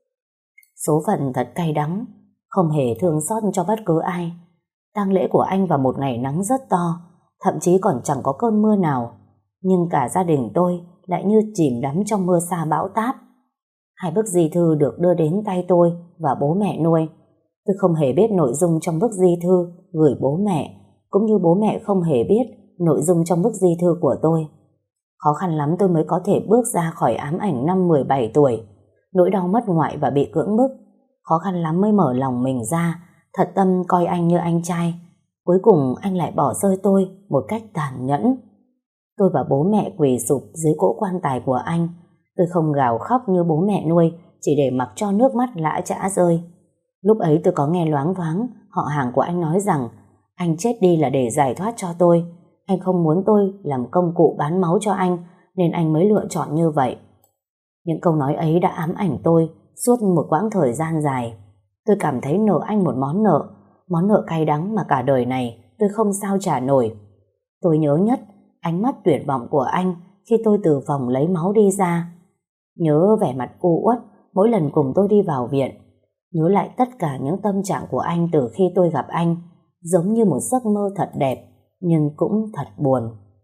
Số phận thật cay đắng, không hề thương xót cho bất cứ ai. Tang lễ của anh vào một ngày nắng rất to, thậm chí còn chẳng có cơn mưa nào. Nhưng cả gia đình tôi lại như chìm đắm trong mưa sa bão táp. Hai bức di thư được đưa đến tay tôi và bố mẹ nuôi. Tôi không hề biết nội dung trong bức di thư gửi bố mẹ, cũng như bố mẹ không hề biết nội dung trong bức di thư của tôi. Khó khăn lắm tôi mới có thể bước ra khỏi ám ảnh năm mười bảy tuổi, nỗi đau mất ngoại và bị cưỡng bức. Khó khăn lắm mới mở lòng mình ra, thật tâm coi anh như anh trai. Cuối cùng anh lại bỏ rơi tôi một cách tàn nhẫn. Tôi và bố mẹ quỳ sụp dưới cỗ quan tài của anh. Tôi không gào khóc như bố mẹ nuôi, chỉ để mặc cho nước mắt lã chã rơi. Lúc ấy tôi có nghe loáng thoáng họ hàng của anh nói rằng anh chết đi là để giải thoát cho tôi. Anh không muốn tôi làm công cụ bán máu cho anh, nên anh mới lựa chọn như vậy. Những câu nói ấy đã ám ảnh tôi suốt một quãng thời gian dài. Tôi cảm thấy nợ anh một món nợ, món nợ cay đắng mà cả đời này tôi không sao trả nổi. Tôi nhớ nhất ánh mắt tuyệt vọng của anh khi tôi từ phòng lấy máu đi ra. Nhớ vẻ mặt u uất mỗi lần cùng tôi đi vào viện. Nhớ lại tất cả những tâm trạng của anh từ khi tôi gặp anh, giống như một giấc mơ thật đẹp, nhưng cũng thật buồn.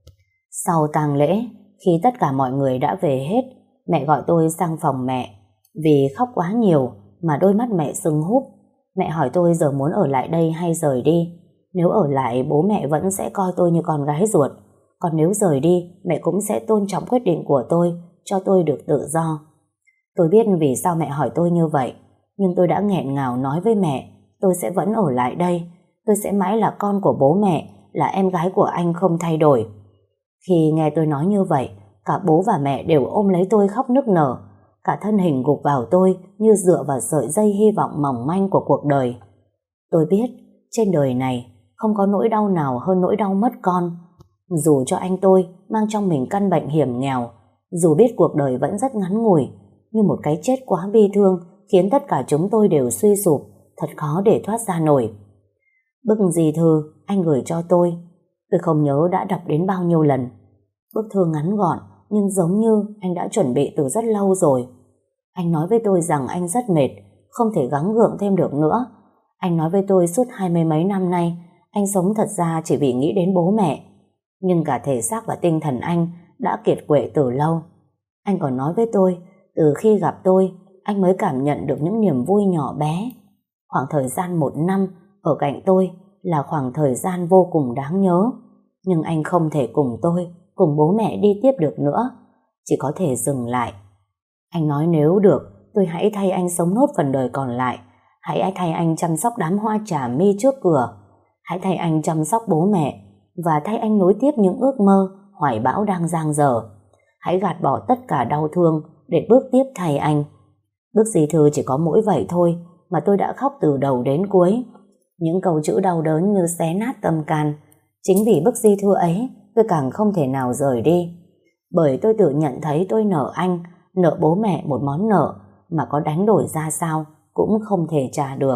Sau tang lễ, khi tất cả mọi người đã về hết, mẹ gọi tôi sang phòng mẹ. Vì khóc quá nhiều mà đôi mắt mẹ sưng húp. Mẹ hỏi tôi giờ muốn ở lại đây hay rời đi. Nếu ở lại, bố mẹ vẫn sẽ coi tôi như con gái ruột. Còn nếu rời đi, mẹ cũng sẽ tôn trọng quyết định của tôi, cho tôi được tự do. Tôi biết vì sao mẹ hỏi tôi như vậy, nhưng tôi đã nghẹn ngào nói với mẹ tôi sẽ vẫn ở lại đây. Tôi sẽ mãi là con của bố mẹ, là em gái của anh không thay đổi. Khi nghe tôi nói như vậy, cả bố và mẹ đều ôm lấy tôi khóc nức nở. Cả thân hình gục vào tôi như dựa vào sợi dây hy vọng mỏng manh của cuộc đời. Tôi biết trên đời này không có nỗi đau nào hơn nỗi đau mất con. Dù cho anh tôi mang trong mình căn bệnh hiểm nghèo, dù biết cuộc đời vẫn rất ngắn ngủi, nhưng một cái chết quá bi thương khiến tất cả chúng tôi đều suy sụp, thật khó để thoát ra nổi. Bức di thư anh gửi cho tôi, tôi không nhớ đã đọc đến bao nhiêu lần. Bức thư ngắn gọn nhưng giống như anh đã chuẩn bị từ rất lâu rồi. Anh nói với tôi rằng anh rất mệt, không thể gắng gượng thêm được nữa. Anh nói với tôi suốt hai mươi mấy năm nay anh sống thật ra chỉ vì nghĩ đến bố mẹ, nhưng cả thể xác và tinh thần anh đã kiệt quệ từ lâu. Anh còn nói với tôi từ khi gặp tôi anh mới cảm nhận được những niềm vui nhỏ bé. Khoảng thời gian một năm ở cạnh tôi là khoảng thời gian vô cùng đáng nhớ. Nhưng anh không thể cùng tôi, cùng bố mẹ đi tiếp được nữa. Chỉ có thể dừng lại. Anh nói nếu được, tôi hãy thay anh sống nốt phần đời còn lại. Hãy thay anh chăm sóc đám hoa trà mi trước cửa. Hãy thay anh chăm sóc bố mẹ và thay anh nối tiếp những ước mơ, hoài bão đang dang dở. Hãy gạt bỏ tất cả đau thương để bước tiếp thay anh. Bức di thư chỉ có mỗi vậy thôi mà tôi đã khóc từ đầu đến cuối. Những câu chữ đau đớn như xé nát tâm can. Chính vì bức di thư ấy tôi càng không thể nào rời đi. Bởi tôi tự nhận thấy tôi nợ anh, nợ bố mẹ một món nợ mà có đánh đổi ra sao cũng không thể trả được.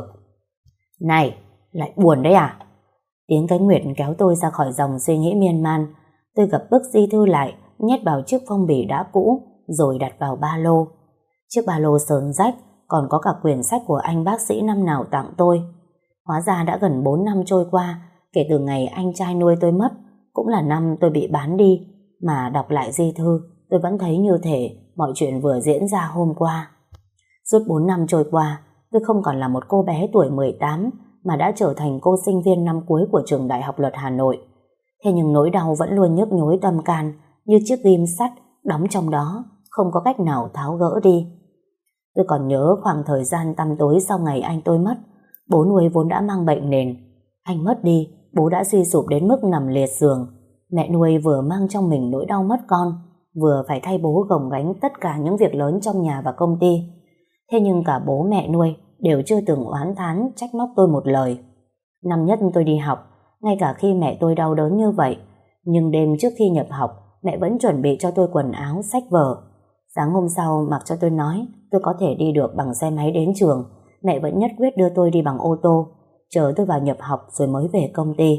Này, lại buồn đấy à? Tiếng Cái Nguyệt kéo tôi ra khỏi dòng suy nghĩ miên man. Tôi gập bức di thư lại, nhét vào chiếc phong bì đã cũ, rồi đặt vào ba lô. Chiếc ba lô sờn rách, còn có cả quyển sách của anh bác sĩ năm nào tặng tôi. Hóa ra đã gần bốn năm trôi qua, kể từ ngày anh trai nuôi tôi mất, cũng là năm tôi bị bán đi. Mà đọc lại di thư, tôi vẫn thấy như thể mọi chuyện vừa diễn ra hôm qua. Suốt bốn năm trôi qua, tôi không còn là một cô bé tuổi mười tám, mà đã trở thành cô sinh viên năm cuối của trường Đại học Luật Hà Nội. Thế nhưng nỗi đau vẫn luôn nhức nhối tâm can, như chiếc ghim sắt đóng trong đó, không có cách nào tháo gỡ đi. Tôi còn nhớ khoảng thời gian tăm tối sau ngày anh tôi mất. Bố nuôi vốn đã mang bệnh nền. Anh mất đi, bố đã suy sụp đến mức nằm liệt giường. Mẹ nuôi vừa mang trong mình nỗi đau mất con, vừa phải thay bố gồng gánh tất cả những việc lớn trong nhà và công ty. Thế nhưng cả bố mẹ nuôi đều chưa từng oán thán trách móc tôi một lời. Năm nhất tôi đi học, ngay cả khi mẹ tôi đau đớn như vậy, nhưng đêm trước khi nhập học, mẹ vẫn chuẩn bị cho tôi quần áo, sách vở. Sáng hôm sau mặc cho tôi nói tôi có thể đi được bằng xe máy đến trường, mẹ vẫn nhất quyết đưa tôi đi bằng ô tô, chờ tôi vào nhập học rồi mới về công ty.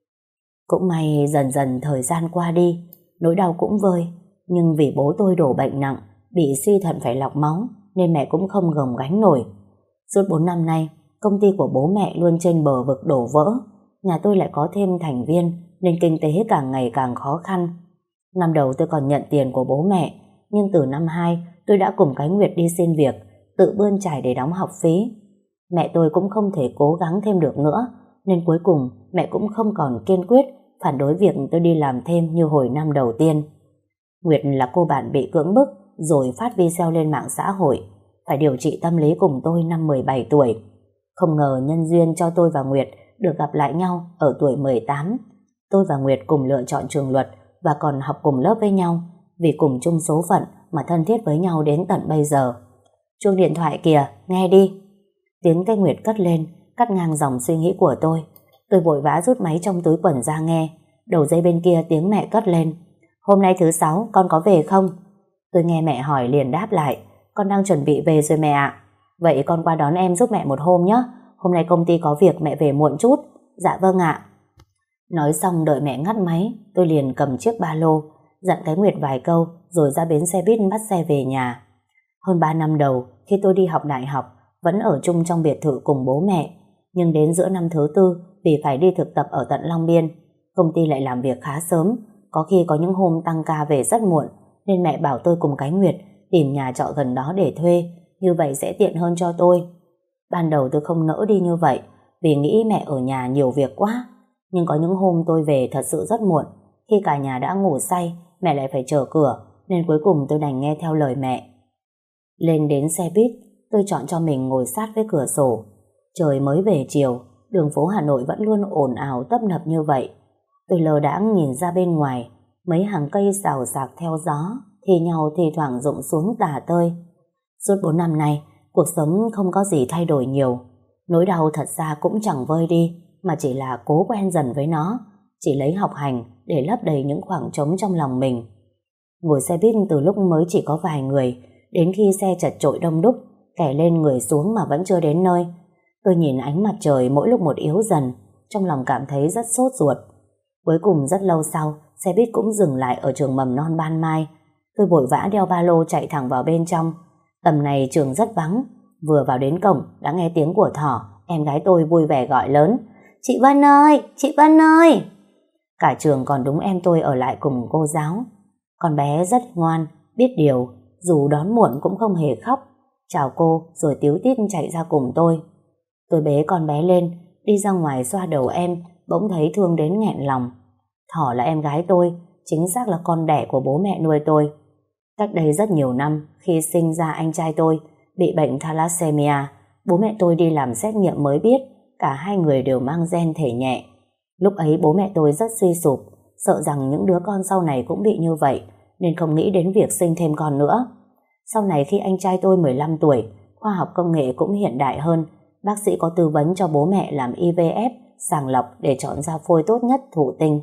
Cũng may dần dần thời gian qua đi, nỗi đau cũng vơi, nhưng vì bố tôi đổ bệnh nặng, bị suy thận phải lọc máu, nên mẹ cũng không gồng gánh nổi. Suốt bốn năm nay, công ty của bố mẹ luôn trên bờ vực đổ vỡ, nhà tôi lại có thêm thành viên, nên kinh tế càng ngày càng khó khăn. Năm đầu tôi còn nhận tiền của bố mẹ, nhưng từ năm hai tôi đã cùng Cái Nguyệt đi xin việc, tự bươn chải để đóng học phí. Mẹ tôi cũng không thể cố gắng thêm được nữa, nên cuối cùng mẹ cũng không còn kiên quyết phản đối việc tôi đi làm thêm như hồi năm đầu tiên. Nguyệt là cô bạn bị cưỡng bức rồi phát video lên mạng xã hội, phải điều trị tâm lý cùng tôi năm mười bảy tuổi. Không ngờ nhân duyên cho tôi và Nguyệt được gặp lại nhau ở tuổi mười tám. Tôi và Nguyệt cùng lựa chọn trường luật và còn học cùng lớp với nhau, vì cùng chung số phận mà thân thiết với nhau đến tận bây giờ. Chuông điện thoại kìa, nghe đi. Tiếng Cái Nguyệt cất lên, cắt ngang dòng suy nghĩ của tôi. Tôi vội vã rút máy trong túi quần ra nghe. Đầu dây bên kia tiếng mẹ cất lên: Hôm nay thứ sáu, con có về không? Tôi nghe mẹ hỏi liền đáp lại: Con đang chuẩn bị về rồi mẹ ạ. Vậy con qua đón em giúp mẹ một hôm nhé. Hôm nay công ty có việc mẹ về muộn chút. Dạ vâng ạ. Nói xong đợi mẹ ngắt máy, tôi liền cầm chiếc ba lô, dặn Cái Nguyệt vài câu rồi ra bến xe buýt bắt xe về nhà. Hơn ba năm đầu, khi tôi đi học đại học, vẫn ở chung trong biệt thự cùng bố mẹ. Nhưng đến giữa năm thứ tư, vì phải đi thực tập ở tận Long Biên, công ty lại làm việc khá sớm, có khi có những hôm tăng ca về rất muộn, nên mẹ bảo tôi cùng Cái Nguyệt tìm nhà trọ gần đó để thuê, như vậy sẽ tiện hơn cho tôi. Ban đầu tôi không nỡ đi như vậy, vì nghĩ mẹ ở nhà nhiều việc quá. Nhưng có những hôm tôi về thật sự rất muộn, khi cả nhà đã ngủ say, mẹ lại phải chờ cửa, nên cuối cùng tôi đành nghe theo lời mẹ. Lên đến xe buýt, tôi chọn cho mình ngồi sát với cửa sổ. Trời mới về chiều, đường phố Hà Nội vẫn luôn ồn ào tấp nập như vậy. Tôi lờ đãng nhìn ra bên ngoài, mấy hàng cây xào xạc theo gió, thì nhau thì thoảng rụng xuống tả tơi. Suốt bốn năm nay, cuộc sống không có gì thay đổi nhiều. Nỗi đau thật ra cũng chẳng vơi đi, mà chỉ là cố quen dần với nó, chỉ lấy học hành để lấp đầy những khoảng trống trong lòng mình. Ngồi xe buýt từ lúc mới chỉ có vài người, đến khi xe chật chội đông đúc, kẻ lên người xuống mà vẫn chưa đến nơi. Tôi nhìn ánh mặt trời mỗi lúc một yếu dần, trong lòng cảm thấy rất sốt ruột. Cuối cùng rất lâu sau, xe buýt cũng dừng lại ở trường mầm non Ban Mai. Tôi vội vã đeo ba lô chạy thẳng vào bên trong. Tầm này trường rất vắng. Vừa vào đến cổng đã nghe tiếng của Thỏ, em gái tôi vui vẻ gọi lớn: Chị Vân ơi, chị Vân ơi. Cả trường còn đúng em tôi ở lại cùng cô giáo. Con bé rất ngoan, biết điều, dù đón muộn cũng không hề khóc, chào cô rồi tíu tít chạy ra cùng tôi. Tôi bế con bé lên, đi ra ngoài xoa đầu em, bỗng thấy thương đến nghẹn lòng. Thỏ là em gái tôi, chính xác là con đẻ của bố mẹ nuôi tôi. Cách đây rất nhiều năm, khi sinh ra anh trai tôi bị bệnh thalassemia, bố mẹ tôi đi làm xét nghiệm mới biết cả hai người đều mang gen thể nhẹ. Lúc ấy bố mẹ tôi rất suy sụp, sợ rằng những đứa con sau này cũng bị như vậy, nên không nghĩ đến việc sinh thêm con nữa. Sau này khi anh trai tôi mười lăm tuổi, khoa học công nghệ cũng hiện đại hơn, bác sĩ có tư vấn cho bố mẹ làm i vê ép, sàng lọc để chọn ra phôi tốt nhất thụ tinh.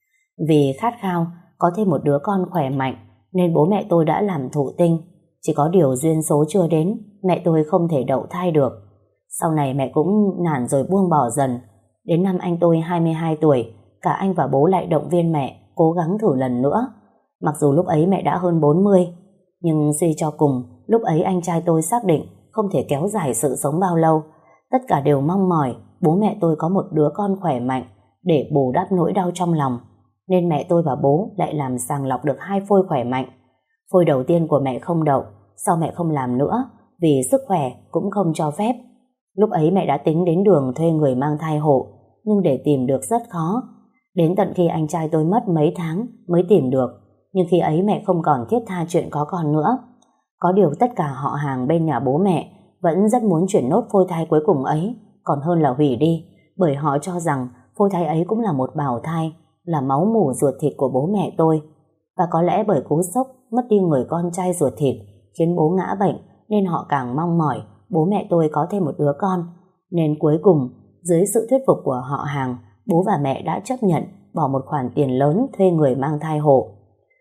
Vì khát khao có thêm một đứa con khỏe mạnh, nên bố mẹ tôi đã làm thụ tinh. Chỉ có điều duyên số chưa đến, mẹ tôi không thể đậu thai được. Sau này mẹ cũng nản rồi buông bỏ dần. Đến năm anh tôi hai mươi hai tuổi, cả anh và bố lại động viên mẹ cố gắng thử lần nữa. Mặc dù lúc ấy mẹ đã hơn bốn mươi, nhưng suy cho cùng, lúc ấy anh trai tôi xác định không thể kéo dài sự sống bao lâu. Tất cả đều mong mỏi bố mẹ tôi có một đứa con khỏe mạnh để bù đắp nỗi đau trong lòng. Nên mẹ tôi và bố lại làm sàng lọc được hai phôi khỏe mạnh. Phôi đầu tiên của mẹ không đậu, sau mẹ không làm nữa vì sức khỏe cũng không cho phép. Lúc ấy mẹ đã tính đến đường thuê người mang thai hộ, nhưng để tìm được rất khó. Đến tận khi anh trai tôi mất mấy tháng mới tìm được, nhưng khi ấy mẹ không còn thiết tha chuyện có con nữa. Có điều tất cả họ hàng bên nhà bố mẹ vẫn rất muốn chuyển nốt phôi thai cuối cùng ấy, còn hơn là hủy đi, bởi họ cho rằng phôi thai ấy cũng là một bào thai, là máu mủ ruột thịt của bố mẹ tôi. Và có lẽ bởi cú sốc mất đi người con trai ruột thịt khiến bố ngã bệnh, nên họ càng mong mỏi bố mẹ tôi có thêm một đứa con. Nên cuối cùng, dưới sự thuyết phục của họ hàng, bố và mẹ đã chấp nhận bỏ một khoản tiền lớn thuê người mang thai hộ.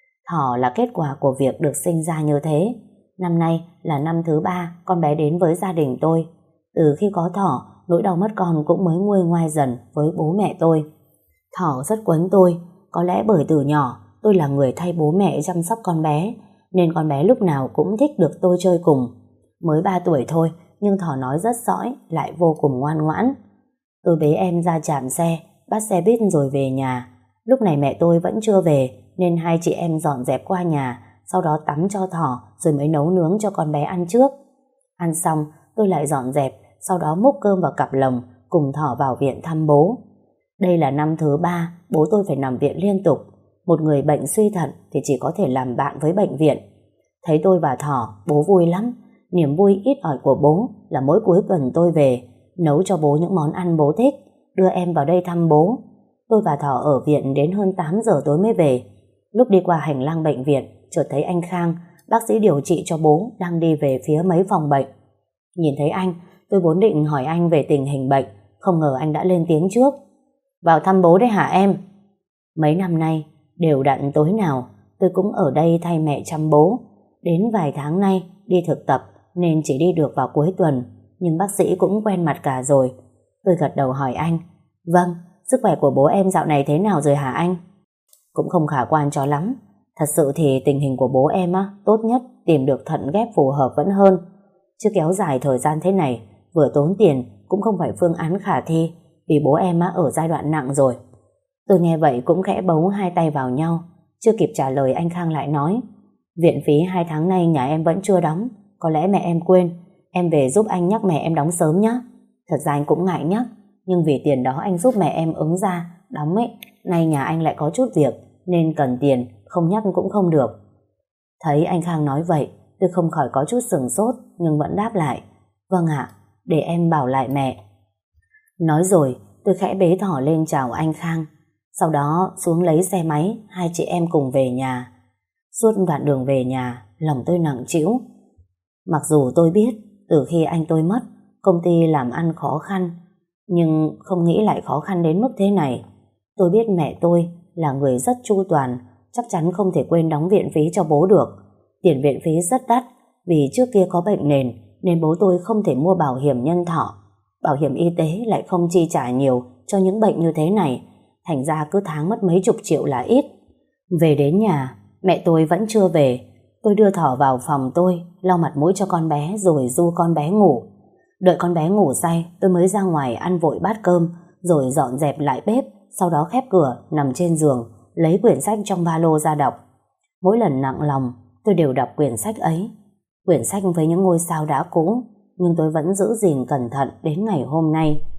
Thỏ là kết quả của việc được sinh ra như thế. Năm nay là năm thứ ba con bé đến với gia đình tôi. Từ khi có Thỏ, nỗi đau mất con cũng mới nguôi ngoai dần với bố mẹ tôi. Thỏ rất quấn tôi, có lẽ bởi từ nhỏ tôi là người thay bố mẹ chăm sóc con bé, nên con bé lúc nào cũng thích được tôi chơi cùng. Mới ba tuổi thôi, nhưng Thỏ nói rất sõi, lại vô cùng ngoan ngoãn. Tôi bế em ra trạm xe, bắt xe buýt rồi về nhà. Lúc này mẹ tôi vẫn chưa về, nên hai chị em dọn dẹp qua nhà, sau đó tắm cho Thỏ rồi mới nấu nướng cho con bé ăn trước. Ăn xong, tôi lại dọn dẹp, sau đó múc cơm vào cặp lồng, cùng Thỏ vào viện thăm bố. Đây là năm thứ ba, bố tôi phải nằm viện liên tục. Một người bệnh suy thận thì chỉ có thể làm bạn với bệnh viện. Thấy tôi và Thỏ, bố vui lắm. Niềm vui ít ỏi của bố là mỗi cuối tuần tôi về, nấu cho bố những món ăn bố thích, đưa em vào đây thăm bố. Tôi và Thỏ ở viện đến hơn tám giờ tối mới về. Lúc đi qua hành lang bệnh viện, chợt thấy anh Khang, bác sĩ điều trị cho bố, đang đi về phía mấy phòng bệnh. Nhìn thấy anh, tôi vốn định hỏi anh về tình hình bệnh, không ngờ anh đã lên tiếng trước. Vào thăm bố đấy hả em? Mấy năm nay, đều đặn tối nào, tôi cũng ở đây thay mẹ chăm bố. Đến vài tháng nay, đi thực tập, nên chỉ đi được vào cuối tuần, nhưng bác sĩ cũng quen mặt cả rồi. Tôi gật đầu hỏi anh. Vâng, sức khỏe của bố em dạo này thế nào rồi hả anh? Cũng không khả quan cho lắm. Thật sự thì tình hình của bố em á, tốt nhất tìm được thận ghép phù hợp vẫn hơn. Chứ kéo dài thời gian thế này, vừa tốn tiền cũng không phải phương án khả thi, vì bố em á ở giai đoạn nặng rồi. Tôi nghe vậy cũng khẽ bấu hai tay vào nhau. Chưa kịp trả lời anh Khang lại nói. Viện phí hai tháng nay nhà em vẫn chưa đóng, có lẽ mẹ em quên. Em về giúp anh nhắc mẹ em đóng sớm nhé. Thật ra anh cũng ngại nhắc, nhưng vì tiền đó anh giúp mẹ em ứng ra đóng ấy, nay nhà anh lại có chút việc nên cần tiền, không nhắc cũng không được. Thấy anh Khang nói vậy, tôi không khỏi có chút sửng sốt, nhưng vẫn đáp lại. Vâng ạ, để em bảo lại mẹ. Nói rồi, tôi khẽ bế Thỏ lên chào anh Khang. Sau đó xuống lấy xe máy, hai chị em cùng về nhà. Suốt đoạn đường về nhà, lòng tôi nặng trĩu. Mặc dù tôi biết từ khi anh tôi mất, công ty làm ăn khó khăn, nhưng không nghĩ lại khó khăn đến mức thế này. Tôi biết mẹ tôi là người rất chu toàn, chắc chắn không thể quên đóng viện phí cho bố được. Tiền viện phí rất đắt, vì trước kia có bệnh nền nên bố tôi không thể mua bảo hiểm nhân thọ. Bảo hiểm y tế lại không chi trả nhiều cho những bệnh như thế này, thành ra cứ tháng mất mấy chục triệu là ít. Về đến nhà, mẹ tôi vẫn chưa về. Tôi đưa Thỏ vào phòng tôi, lau mặt mũi cho con bé rồi du con bé ngủ. Đợi con bé ngủ say, tôi mới ra ngoài ăn vội bát cơm, rồi dọn dẹp lại bếp, sau đó khép cửa, nằm trên giường, lấy quyển sách trong ba lô ra đọc. Mỗi lần nặng lòng, tôi đều đọc quyển sách ấy. Quyển sách với những ngôi sao đã cũ, nhưng tôi vẫn giữ gìn cẩn thận đến ngày hôm nay.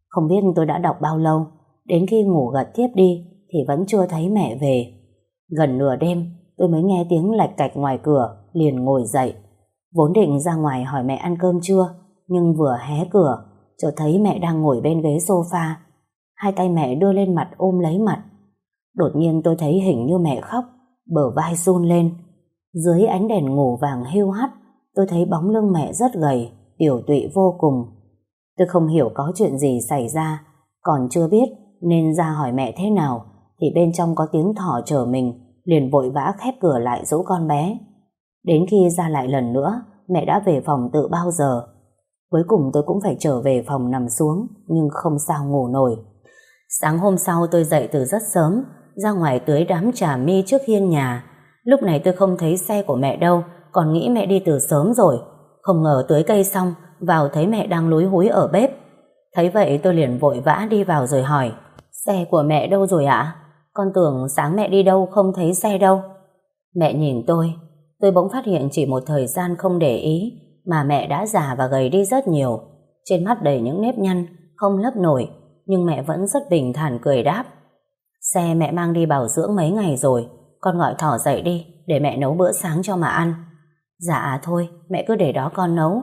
Không biết tôi đã đọc bao lâu, đến khi ngủ gật thiếp đi thì vẫn chưa thấy mẹ về. Gần nửa đêm tôi mới nghe tiếng lạch cạch ngoài cửa, liền ngồi dậy. Vốn định ra ngoài hỏi mẹ ăn cơm chưa, nhưng vừa hé cửa chợt thấy mẹ đang ngồi bên ghế sofa. Hai tay mẹ đưa lên mặt ôm lấy mặt. Đột nhiên tôi thấy hình như mẹ khóc, bờ vai run lên. Dưới ánh đèn ngủ vàng hiu hắt, tôi thấy bóng lưng mẹ rất gầy, tiểu tụy vô cùng. Tôi không hiểu có chuyện gì xảy ra, còn chưa biết nên ra hỏi mẹ thế nào, thì bên trong có tiếng thỏ chờ mình, liền vội vã khép cửa lại dỗ con bé. Đến khi ra lại lần nữa, mẹ đã về phòng từ bao giờ. Cuối cùng tôi cũng phải trở về phòng nằm xuống, nhưng không sao ngủ nổi. Sáng hôm sau tôi dậy từ rất sớm, ra ngoài tưới đám trà mi trước hiên nhà. Lúc này tôi không thấy xe của mẹ đâu, còn nghĩ mẹ đi từ sớm rồi. Không ngờ tưới cây xong, vào thấy mẹ đang lúi húi ở bếp. Thấy vậy tôi liền vội vã đi vào rồi hỏi: xe của mẹ đâu rồi ạ? Con tưởng sáng mẹ đi đâu không thấy xe đâu. Mẹ nhìn tôi, tôi bỗng phát hiện chỉ một thời gian không để ý mà mẹ đã già và gầy đi rất nhiều. Trên mắt đầy những nếp nhăn, không lấp nổi, nhưng mẹ vẫn rất bình thản cười đáp: xe mẹ mang đi bảo dưỡng mấy ngày rồi, con gọi Thỏ dậy đi để mẹ nấu bữa sáng cho mà ăn. Dạ thôi, mẹ cứ để đó con nấu.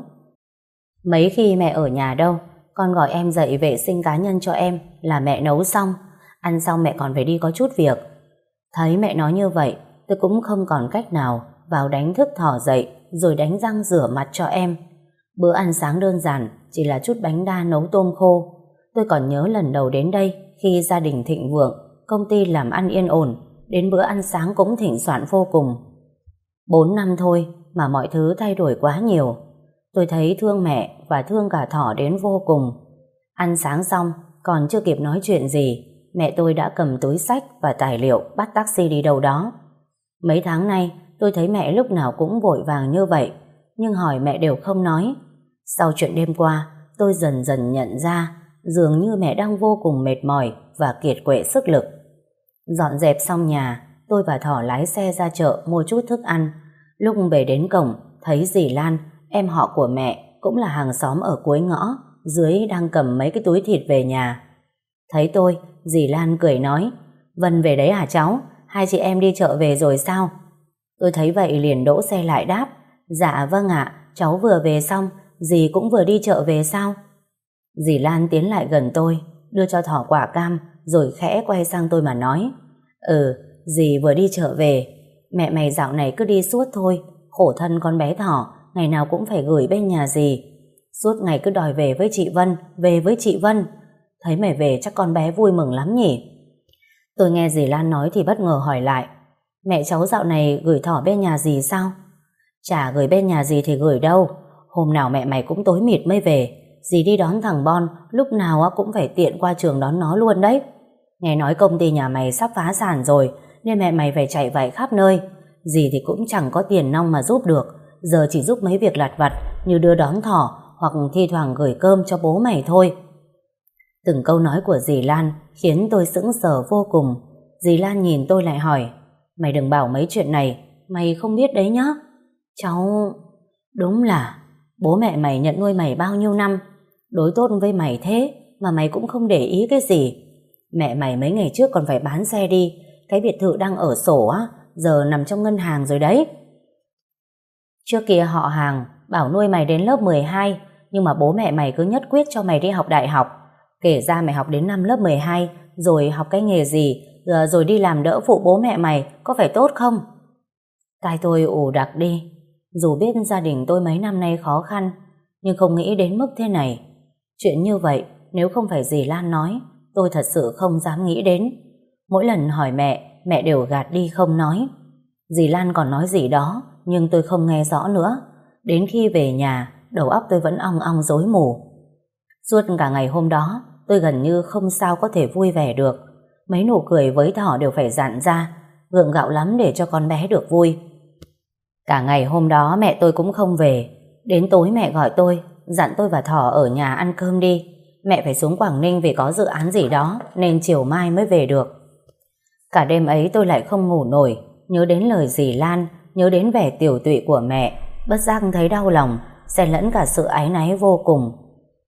Mấy khi mẹ ở nhà đâu, con gọi em dậy vệ sinh cá nhân cho em là mẹ nấu xong. Ăn xong mẹ còn phải đi có chút việc. Thấy mẹ nói như vậy, tôi cũng không còn cách nào, vào đánh thức Thỏ dậy rồi đánh răng rửa mặt cho em. Bữa ăn sáng đơn giản, chỉ là chút bánh đa nấu tôm khô. Tôi còn nhớ lần đầu đến đây, khi gia đình thịnh vượng, công ty làm ăn yên ổn, đến bữa ăn sáng cũng thịnh soạn vô cùng. Bốn năm thôi mà mọi thứ thay đổi quá nhiều. Tôi thấy thương mẹ và thương cả Thỏ đến vô cùng. Ăn sáng xong, còn chưa kịp nói chuyện gì, mẹ tôi đã cầm túi xách và tài liệu bắt taxi đi đâu đó. Mấy tháng nay, tôi thấy mẹ lúc nào cũng vội vàng như vậy, nhưng hỏi mẹ đều không nói. Sau chuyện đêm qua, tôi dần dần nhận ra dường như mẹ đang vô cùng mệt mỏi và kiệt quệ sức lực. Dọn dẹp xong nhà, tôi và Thỏ lái xe ra chợ mua chút thức ăn. Lúc về đến cổng, thấy dì Lan, em họ của mẹ, cũng là hàng xóm ở cuối ngõ, dưới đang cầm mấy cái túi thịt về nhà. Thấy tôi, dì Lan cười nói: Vân về đấy hả cháu? Hai chị em đi chợ về rồi sao? Tôi thấy vậy liền đỗ xe lại đáp: Dạ vâng ạ, cháu vừa về xong, dì cũng vừa đi chợ về sao? Dì Lan tiến lại gần tôi, đưa cho Thỏ quả cam, rồi khẽ quay sang tôi mà nói: Ừ, dì vừa đi chợ về. Mẹ mày dạo này cứ đi suốt thôi, khổ thân con bé Thỏ, ngày nào cũng phải gửi bên nhà dì. Suốt ngày cứ đòi về với chị Vân, về với chị Vân. Thấy mày về chắc con bé vui mừng lắm nhỉ? Tôi nghe dì Lan nói thì bất ngờ hỏi lại: Mẹ cháu dạo này gửi Thỏ bên nhà dì sao? Chả gửi bên nhà dì thì gửi đâu. Hôm nào mẹ mày cũng tối mịt mới về. Dì đi đón thằng Bon, lúc nào cũng phải tiện qua trường đón nó luôn đấy. Nghe nói công ty nhà mày sắp phá sản rồi, nên mẹ mày phải chạy vạy khắp nơi. Dì thì cũng chẳng có tiền nong mà giúp được, giờ chỉ giúp mấy việc lặt vặt như đưa đón Thỏ hoặc thi thoảng gửi cơm cho bố mày thôi. Từng câu nói của dì Lan khiến tôi sững sờ vô cùng. Dì Lan nhìn tôi lại hỏi: Mày đừng bảo mấy chuyện này, mày không biết đấy nhá. Cháu... Đúng là bố mẹ mày nhận nuôi mày bao nhiêu năm, đối tốt với mày thế mà mày cũng không để ý cái gì. Mẹ mày mấy ngày trước còn phải bán xe đi, cái biệt thự đang ở sổ á, giờ nằm trong ngân hàng rồi đấy. Trước kia họ hàng bảo nuôi mày đến lớp mười hai, nhưng mà bố mẹ mày cứ nhất quyết cho mày đi học đại học. Kể ra mày học đến năm lớp mười hai, rồi học cái nghề gì, rồi đi làm đỡ phụ bố mẹ mày, có phải tốt không? Tai tôi ù đặc đi. Dù biết gia đình tôi mấy năm nay khó khăn, nhưng không nghĩ đến mức thế này. Chuyện như vậy, nếu không phải dì Lan nói, tôi thật sự không dám nghĩ đến. Mỗi lần hỏi mẹ, mẹ đều gạt đi không nói. Dì Lan còn nói gì đó, nhưng tôi không nghe rõ nữa. Đến khi về nhà, đầu óc tôi vẫn ong ong rối mù. Suốt cả ngày hôm đó, tôi gần như không sao có thể vui vẻ được. Mấy nụ cười với Thỏ đều phải dặn ra, gượng gạo lắm để cho con bé được vui. Cả ngày hôm đó mẹ tôi cũng không về. Đến tối mẹ gọi tôi, dặn tôi và Thỏ ở nhà ăn cơm đi. Mẹ phải xuống Quảng Ninh vì có dự án gì đó, nên chiều mai mới về được. Cả đêm ấy tôi lại không ngủ nổi, nhớ đến lời dì Lan, nhớ đến vẻ tiểu tụy của mẹ, bất giác thấy đau lòng, xen lẫn cả sự áy náy vô cùng.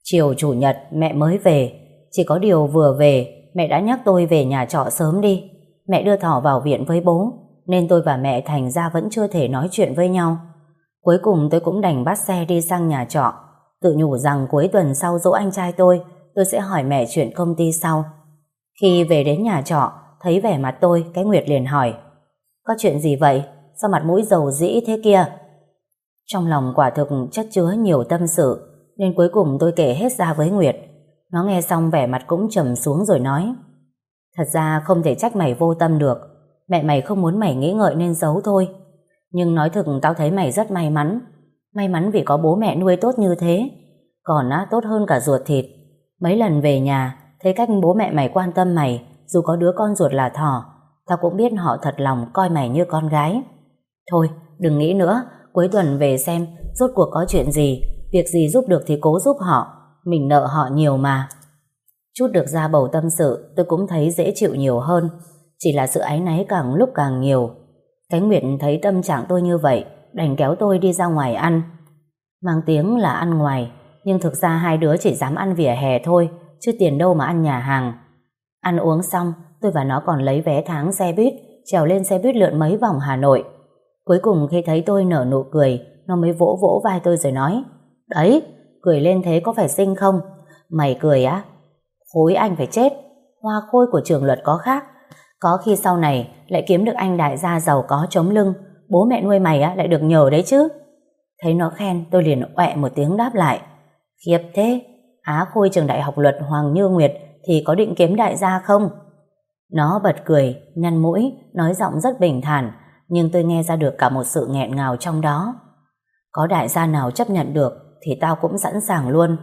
Chiều chủ nhật mẹ mới về, chỉ có điều vừa về mẹ đã nhắc tôi về nhà trọ sớm đi. Mẹ đưa Thỏ vào viện với bố, nên tôi và mẹ thành ra vẫn chưa thể nói chuyện với nhau. Cuối cùng tôi cũng đành bắt xe đi sang nhà trọ, tự nhủ rằng cuối tuần sau giỗ anh trai tôi, tôi sẽ hỏi mẹ chuyện công ty sau. Khi về đến nhà trọ, thấy vẻ mặt tôi, cái Nguyệt liền hỏi: có chuyện gì vậy? Sao mặt mũi dầu dĩ thế kia? Trong lòng quả thực chất chứa nhiều tâm sự, nên cuối cùng tôi kể hết ra với Nguyệt. Nó nghe xong vẻ mặt cũng trầm xuống rồi nói: thật ra không thể trách mày vô tâm được. Mẹ mày không muốn mày nghĩ ngợi nên giấu thôi. Nhưng nói thực tao thấy mày rất may mắn. May mắn vì có bố mẹ nuôi tốt như thế. Còn á, tốt hơn cả ruột thịt. Mấy lần về nhà thấy cách bố mẹ mày quan tâm mày, dù có đứa con ruột là Thỏ, tao cũng biết họ thật lòng coi mày như con gái. Thôi đừng nghĩ nữa, cuối tuần về xem rốt cuộc có chuyện gì. Việc gì giúp được thì cố giúp họ. Mình nợ họ nhiều mà. Chút được ra bầu tâm sự, tôi cũng thấy dễ chịu nhiều hơn. Chỉ là sự áy náy càng lúc càng nhiều. Cái Nguyệt thấy tâm trạng tôi như vậy, đành kéo tôi đi ra ngoài ăn. Mang tiếng là ăn ngoài, nhưng thực ra hai đứa chỉ dám ăn vỉa hè thôi, chứ tiền đâu mà ăn nhà hàng. Ăn uống xong, tôi và nó còn lấy vé tháng xe buýt, trèo lên xe buýt lượn mấy vòng Hà Nội. Cuối cùng khi thấy tôi nở nụ cười, nó mới vỗ vỗ vai tôi rồi nói: đấy, cười lên thế có phải xinh không? Mày cười á? Khối anh phải chết. Hoa khôi của trường luật có khác. Có khi sau này lại kiếm được anh đại gia giàu có chống lưng, bố mẹ nuôi mày á lại được nhờ đấy chứ. Thấy nó khen, tôi liền oẹ một tiếng đáp lại: khiếp thế, á khôi trường đại học luật Hoàng Như Nguyệt thì có định kiếm đại gia không? Nó bật cười, nhăn mũi, nói giọng rất bình thản, nhưng tôi nghe ra được cả một sự nghẹn ngào trong đó. Có đại gia nào chấp nhận được thì tao cũng sẵn sàng luôn.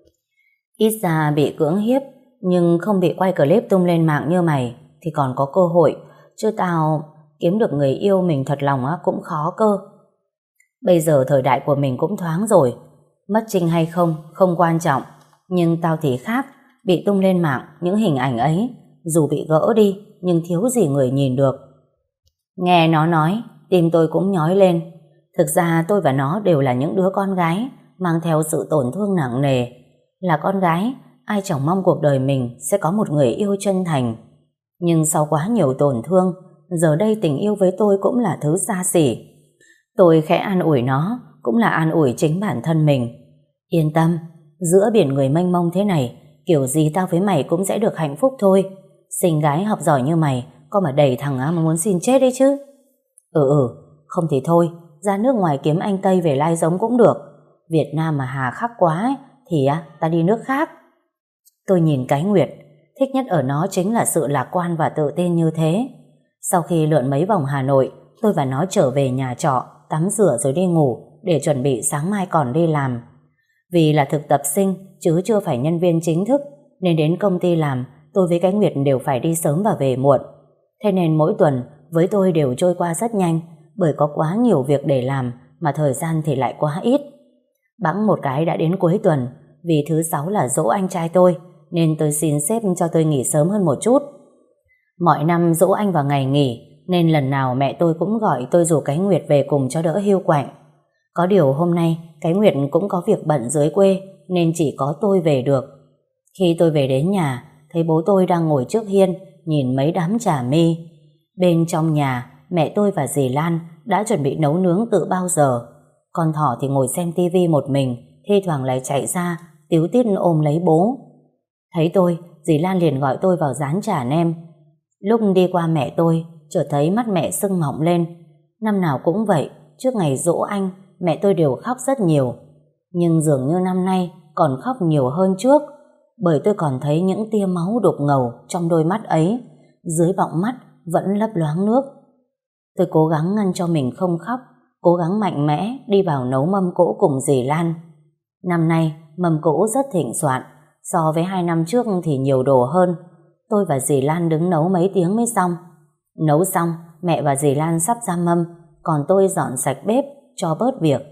Ít ra bị cưỡng hiếp, nhưng không bị quay clip tung lên mạng như mày thì còn có cơ hội, chứ tao kiếm được người yêu mình thật lòng á cũng khó cơ. Bây giờ thời đại của mình cũng thoáng rồi, mất trinh hay không không quan trọng, nhưng tao thì khác. Bị tung lên mạng những hình ảnh ấy, dù bị gỡ đi nhưng thiếu gì người nhìn được. Nghe nó nói, tim tôi cũng nhói lên. Thực ra tôi và nó đều là những đứa con gái mang theo sự tổn thương nặng nề. Là con gái, ai chẳng mong cuộc đời mình sẽ có một người yêu chân thành. Nhưng sau quá nhiều tổn thương, giờ đây tình yêu với tôi cũng là thứ xa xỉ. Tôi khẽ an ủi nó, cũng là an ủi chính bản thân mình. Yên tâm, giữa biển người mênh mông thế này, kiểu gì tao với mày cũng sẽ được hạnh phúc thôi. Xinh gái học giỏi như mày, có mà đầy thằng á mà muốn xin chết đấy chứ. Ừ ừ, không thì thôi, ra nước ngoài kiếm anh Tây về lai giống cũng được. Việt Nam mà hà khắc quá ấy, thì á, ta đi nước khác. Tôi nhìn cái Nguyệt, thích nhất ở nó chính là sự lạc quan và tự tin như thế. Sau khi lượn mấy vòng Hà Nội, tôi và nó trở về nhà trọ, tắm rửa rồi đi ngủ để chuẩn bị sáng mai còn đi làm. Vì là thực tập sinh chứ chưa phải nhân viên chính thức, nên đến công ty làm tôi với cái Nguyệt đều phải đi sớm và về muộn. Thế nên mỗi tuần với tôi đều trôi qua rất nhanh, bởi có quá nhiều việc để làm mà thời gian thì lại quá ít. Bẵng một cái đã đến cuối tuần, vì thứ sáu là giỗ anh trai tôi, nên tôi xin sếp cho tôi nghỉ sớm hơn một chút. Mọi năm giỗ anh vào ngày nghỉ, nên lần nào mẹ tôi cũng gọi tôi rủ cái Nguyệt về cùng cho đỡ hiu quạnh. Có điều hôm nay cái Nguyệt cũng có việc bận dưới quê, nên chỉ có tôi về được. Khi tôi về đến nhà, thấy bố tôi đang ngồi trước hiên nhìn mấy đám trà mi. Bên trong nhà, mẹ tôi và dì Lan đã chuẩn bị nấu nướng từ bao giờ. Con Thỏ thì ngồi xem tivi một mình, thi thoảng lại chạy ra tíu tít ôm lấy bố. Thấy tôi, dì Lan liền gọi tôi vào rán chả nem. Lúc đi qua mẹ tôi, chợt thấy mắt mẹ sưng mọng lên. Năm nào cũng vậy, trước ngày giỗ anh, mẹ tôi đều khóc rất nhiều. Nhưng dường như năm nay còn khóc nhiều hơn trước, bởi tôi còn thấy những tia máu đục ngầu trong đôi mắt ấy, dưới vọng mắt vẫn lấp loáng nước. Tôi cố gắng ngăn cho mình không khóc, cố gắng mạnh mẽ đi vào nấu mâm cỗ cùng dì Lan. Năm nay mâm cỗ rất thịnh soạn, so với hai năm trước thì nhiều đồ hơn. Tôi và dì Lan đứng nấu mấy tiếng mới xong. Nấu xong, mẹ và dì Lan sắp ra mâm, còn tôi dọn sạch bếp cho bớt việc.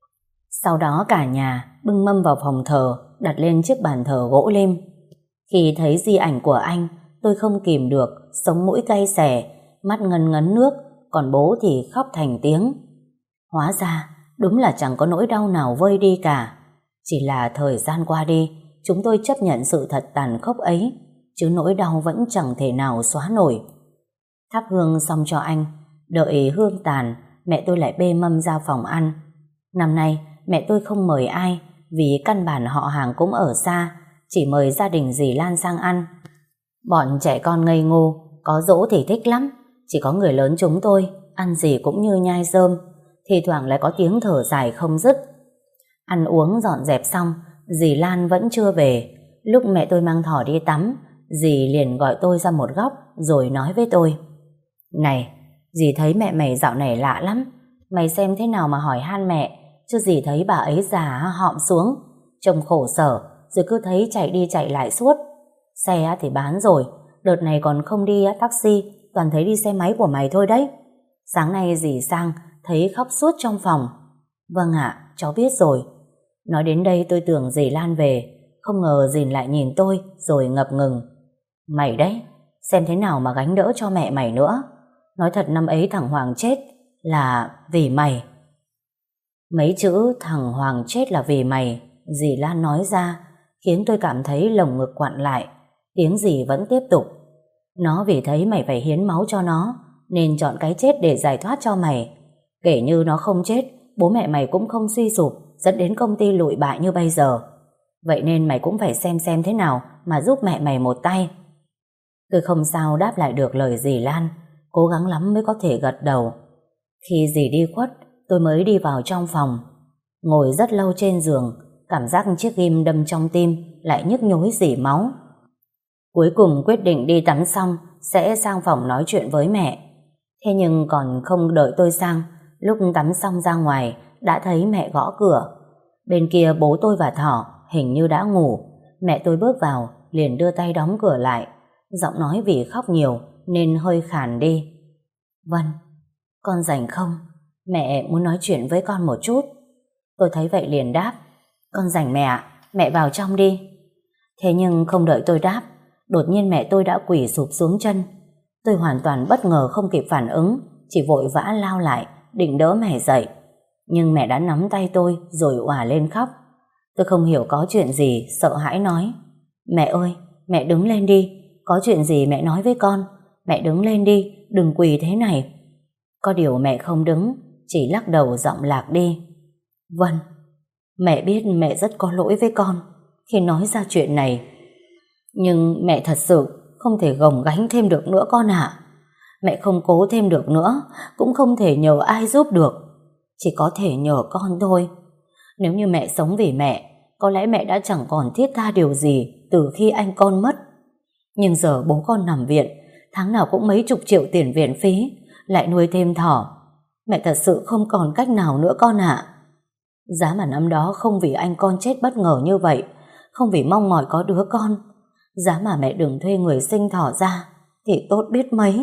Sau đó cả nhà bưng mâm vào phòng thờ, đặt lên chiếc bàn thờ gỗ lim. Khi thấy di ảnh của anh, tôi không kìm được, sống mũi cay xè, mắt ngấn ngấn nước, còn bố thì khóc thành tiếng. Hóa ra, đúng là chẳng có nỗi đau nào vơi đi cả. Chỉ là thời gian qua đi, chúng tôi chấp nhận sự thật tàn khốc ấy, chứ nỗi đau vẫn chẳng thể nào xóa nổi. Thắp hương xong cho anh, đợi hương tàn, mẹ tôi lại bê mâm ra phòng ăn. Năm nay, mẹ tôi không mời ai, vì căn bản họ hàng cũng ở xa, chỉ mời gia đình dì Lan sang ăn. Bọn trẻ con ngây ngô, có dỗ thì thích lắm, chỉ có người lớn chúng tôi, ăn gì cũng như nhai rơm, thì thoảng lại có tiếng thở dài không dứt. Ăn uống dọn dẹp xong, dì Lan vẫn chưa về. Lúc mẹ tôi mang Thỏ đi tắm, dì liền gọi tôi ra một góc rồi nói với tôi: "Này, dì thấy mẹ mày dạo này lạ lắm. Mày xem thế nào mà hỏi han mẹ, chứ dì thấy bà ấy già hõm xuống, trông khổ sở, rồi cứ thấy chạy đi chạy lại suốt. Xe thì bán rồi, đợt này còn không đi taxi, toàn thấy đi xe máy của mày thôi đấy. Sáng nay dì sang, thấy khóc suốt trong phòng." "Vâng ạ, cháu biết rồi." Nói đến đây tôi tưởng dì Lan về, không ngờ dì lại nhìn tôi rồi ngập ngừng: "Mày đấy, xem thế nào mà gánh đỡ cho mẹ mày nữa. Nói thật năm ấy thằng Hoàng chết là vì mày." Mấy chữ "thằng Hoàng chết là vì mày" dì Lan nói ra khiến tôi cảm thấy lồng ngực quặn lại. Tiếng dì vẫn tiếp tục: "Nó vì thấy mày phải hiến máu cho nó nên chọn cái chết để giải thoát cho mày. Kể như nó không chết, bố mẹ mày cũng không suy sụp dẫn đến công ty lụi bại như bây giờ. Vậy nên mày cũng phải xem xem thế nào mà giúp mẹ mày một tay." Tôi không sao đáp lại được lời dì Lan, cố gắng lắm mới có thể gật đầu. Khi dì đi khuất, tôi mới đi vào trong phòng. Ngồi rất lâu trên giường, cảm giác chiếc ghim đâm trong tim lại nhức nhối rỉ máu. Cuối cùng quyết định đi tắm xong sẽ sang phòng nói chuyện với mẹ. Thế nhưng còn không đợi tôi sang, lúc tắm xong ra ngoài đã thấy mẹ gõ cửa. Bên kia bố tôi và Thỏ hình như đã ngủ. Mẹ tôi bước vào liền đưa tay đóng cửa lại, giọng nói vì khóc nhiều nên hơi khàn đi: "Vân, con rảnh không? Mẹ muốn nói chuyện với con một chút." Tôi thấy vậy liền đáp: "Con rảnh mẹ ạ, mẹ vào trong đi." Thế nhưng không đợi tôi đáp, đột nhiên mẹ tôi đã quỳ sụp xuống chân. Tôi hoàn toàn bất ngờ không kịp phản ứng, chỉ vội vã lao lại định đỡ mẹ dậy. Nhưng mẹ đã nắm tay tôi rồi òa lên khóc. Tôi không hiểu có chuyện gì, sợ hãi nói: "Mẹ ơi, mẹ đứng lên đi, có chuyện gì mẹ nói với con. Mẹ đứng lên đi, đừng quỳ thế này." Có điều mẹ không đứng, chỉ lắc đầu giọng lạc đi: "Vân, mẹ biết mẹ rất có lỗi với con khi nói ra chuyện này. Nhưng mẹ thật sự không thể gồng gánh thêm được nữa con ạ. Mẹ không cố thêm được nữa, cũng không thể nhờ ai giúp được. Chỉ có thể nhờ con thôi. Nếu như mẹ sống vì mẹ, có lẽ mẹ đã chẳng còn thiết tha điều gì từ khi anh con mất. Nhưng giờ bố con nằm viện, tháng nào cũng mấy chục triệu tiền viện phí, lại nuôi thêm Thỏ. Mẹ thật sự không còn cách nào nữa con ạ. Giá mà năm đó không vì anh con chết bất ngờ như vậy, không vì mong mỏi có đứa con, giá mà mẹ đừng thuê người sinh Thỏ ra thì tốt biết mấy."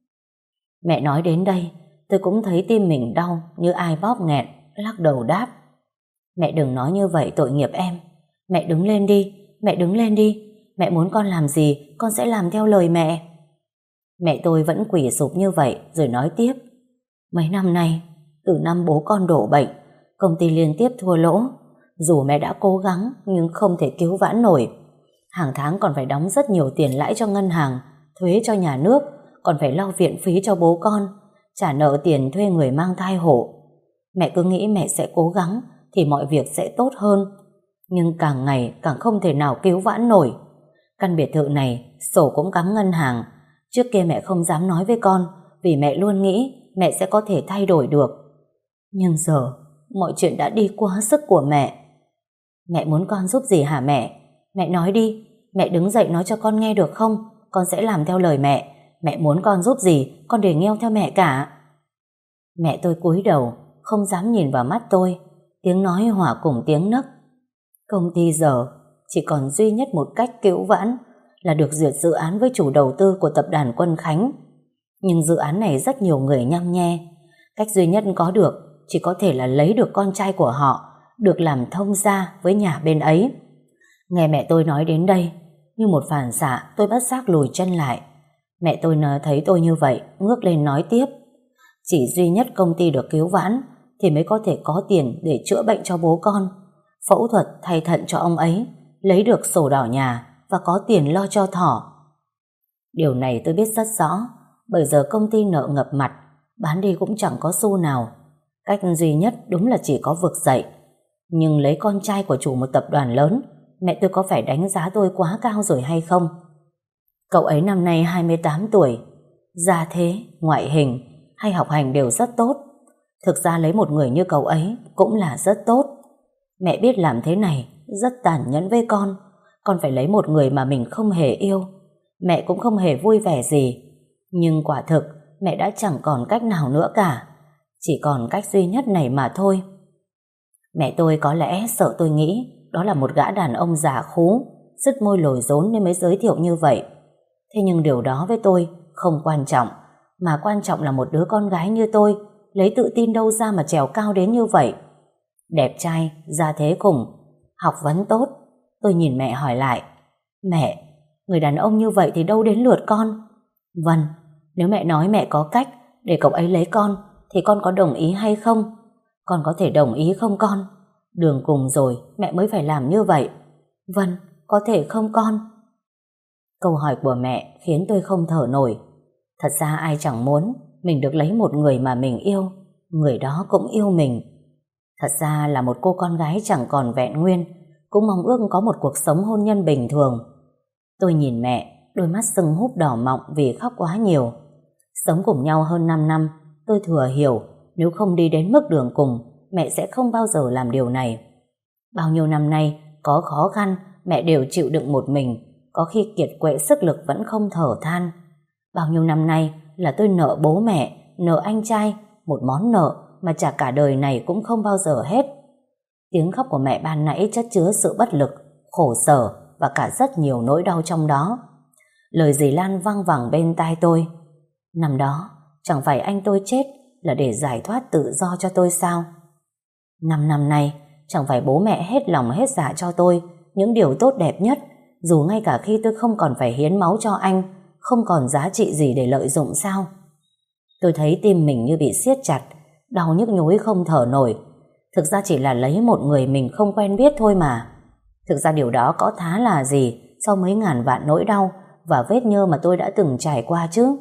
Mẹ nói đến đây, tôi cũng thấy tim mình đau như ai bóp nghẹn, lắc đầu đáp: "Mẹ đừng nói như vậy, tội nghiệp em. Mẹ đứng lên đi, mẹ đứng lên đi. Mẹ muốn con làm gì, con sẽ làm theo lời mẹ." Mẹ tôi vẫn quỳ sụp như vậy rồi nói tiếp: "Mấy năm nay, từ năm bố con đổ bệnh, công ty liên tiếp thua lỗ. Dù mẹ đã cố gắng nhưng không thể cứu vãn nổi. Hàng tháng còn phải đóng rất nhiều tiền lãi cho ngân hàng, thuế cho nhà nước, còn phải lo viện phí cho bố con, trả nợ tiền thuê người mang thai hộ. Mẹ cứ nghĩ mẹ sẽ cố gắng thì mọi việc sẽ tốt hơn. Nhưng càng ngày càng không thể nào cứu vãn nổi. Căn biệt thự này sổ cũng cắm ngân hàng. Trước kia mẹ không dám nói với con vì mẹ luôn nghĩ mẹ sẽ có thể thay đổi được. Nhưng giờ mọi chuyện đã đi quá sức của mẹ. Mẹ muốn con giúp gì hả mẹ? Mẹ nói đi, mẹ đứng dậy nói cho con nghe được không? Con sẽ làm theo lời mẹ. Mẹ muốn con giúp gì, con đều nghêu theo mẹ cả." Mẹ tôi cúi đầu, không dám nhìn vào mắt tôi. Tiếng nói hòa cùng tiếng nấc: "Công ty giờ chỉ còn duy nhất một cách cứu vãn là được duyệt dự án với chủ đầu tư của tập đoàn Quân Khánh. Nhưng dự án này rất nhiều người nhăm nhe. Cách duy nhất có được chỉ có thể là lấy được con trai của họ, được làm thông gia với nhà bên ấy." Nghe mẹ tôi nói đến đây, như một phản xạ tôi bất giác lùi chân lại. Mẹ tôi thấy tôi như vậy, ngước lên nói tiếp: "Chỉ duy nhất công ty được cứu vãn thì mới có thể có tiền để chữa bệnh cho bố con. phẫu thuật thay thận cho ông ấy, lấy được sổ đỏ nhà và có tiền lo cho Thỏ. Điều này tôi biết rất rõ, bởi giờ công ty nợ ngập mặt, bán đi cũng chẳng có xu nào. Cách duy nhất đúng là chỉ có vực dậy. Nhưng lấy con trai của chủ một tập đoàn lớn, mẹ tôi có phải đánh giá tôi quá cao rồi hay không? Cậu ấy năm nay hai mươi tám tuổi, gia thế, ngoại hình hay học hành đều rất tốt. Thực ra lấy một người như cậu ấy cũng là rất tốt. Mẹ biết làm thế này rất tàn nhẫn với con. Con phải lấy một người mà mình không hề yêu. Mẹ cũng không hề vui vẻ gì. Nhưng quả thực mẹ đã chẳng còn cách nào nữa cả. Chỉ còn cách duy nhất này mà thôi. Mẹ tôi có lẽ sợ tôi nghĩ đó là một gã đàn ông giả khú, sứt môi lồi rốn nên mới giới thiệu như vậy. Thế nhưng điều đó với tôi không quan trọng, mà quan trọng là một đứa con gái như tôi lấy tự tin đâu ra mà trèo cao đến như vậy. Đẹp trai, gia thế khủng, học vấn tốt. Tôi nhìn mẹ hỏi lại, mẹ, người đàn ông như vậy thì đâu đến lượt con? Vâng, nếu mẹ nói mẹ có cách để cậu ấy lấy con thì con có đồng ý hay không? Con có thể đồng ý không con? Đường cùng rồi mẹ mới phải làm như vậy. Vâng, có thể không con? Câu hỏi của mẹ khiến tôi không thở nổi. Thật ra ai chẳng muốn mình được lấy một người mà mình yêu, người đó cũng yêu mình. Thật ra là một cô con gái chẳng còn vẹn nguyên, cũng mong ước có một cuộc sống hôn nhân bình thường. Tôi nhìn mẹ, đôi mắt sưng húp đỏ mọng vì khóc quá nhiều. Sống cùng nhau hơn năm năm, tôi thừa hiểu nếu không đi đến mức đường cùng, mẹ sẽ không bao giờ làm điều này. Bao nhiêu năm nay, có khó khăn, mẹ đều chịu đựng một mình, có khi kiệt quệ sức lực vẫn không thở than. Bao nhiêu năm nay là tôi nợ bố mẹ, nợ anh trai, một món nợ mà trả cả đời này cũng không bao giờ hết. Tiếng khóc của mẹ ban nãy chất chứa sự bất lực, khổ sở và cả rất nhiều nỗi đau trong đó. Lời dì Lan văng vẳng bên tai tôi. Năm đó, chẳng phải anh tôi chết là để giải thoát tự do cho tôi sao? Năm năm nay, chẳng phải bố mẹ hết lòng hết dạ cho tôi những điều tốt đẹp nhất, dù ngay cả khi tôi không còn phải hiến máu cho anh, không còn giá trị gì để lợi dụng sao? Tôi thấy tim mình như bị siết chặt, đau nhức nhối không thở nổi. Thực ra chỉ là lấy một người mình không quen biết thôi mà. Thực ra điều đó có thá là gì sau mấy ngàn vạn nỗi đau và vết nhơ mà tôi đã từng trải qua chứ?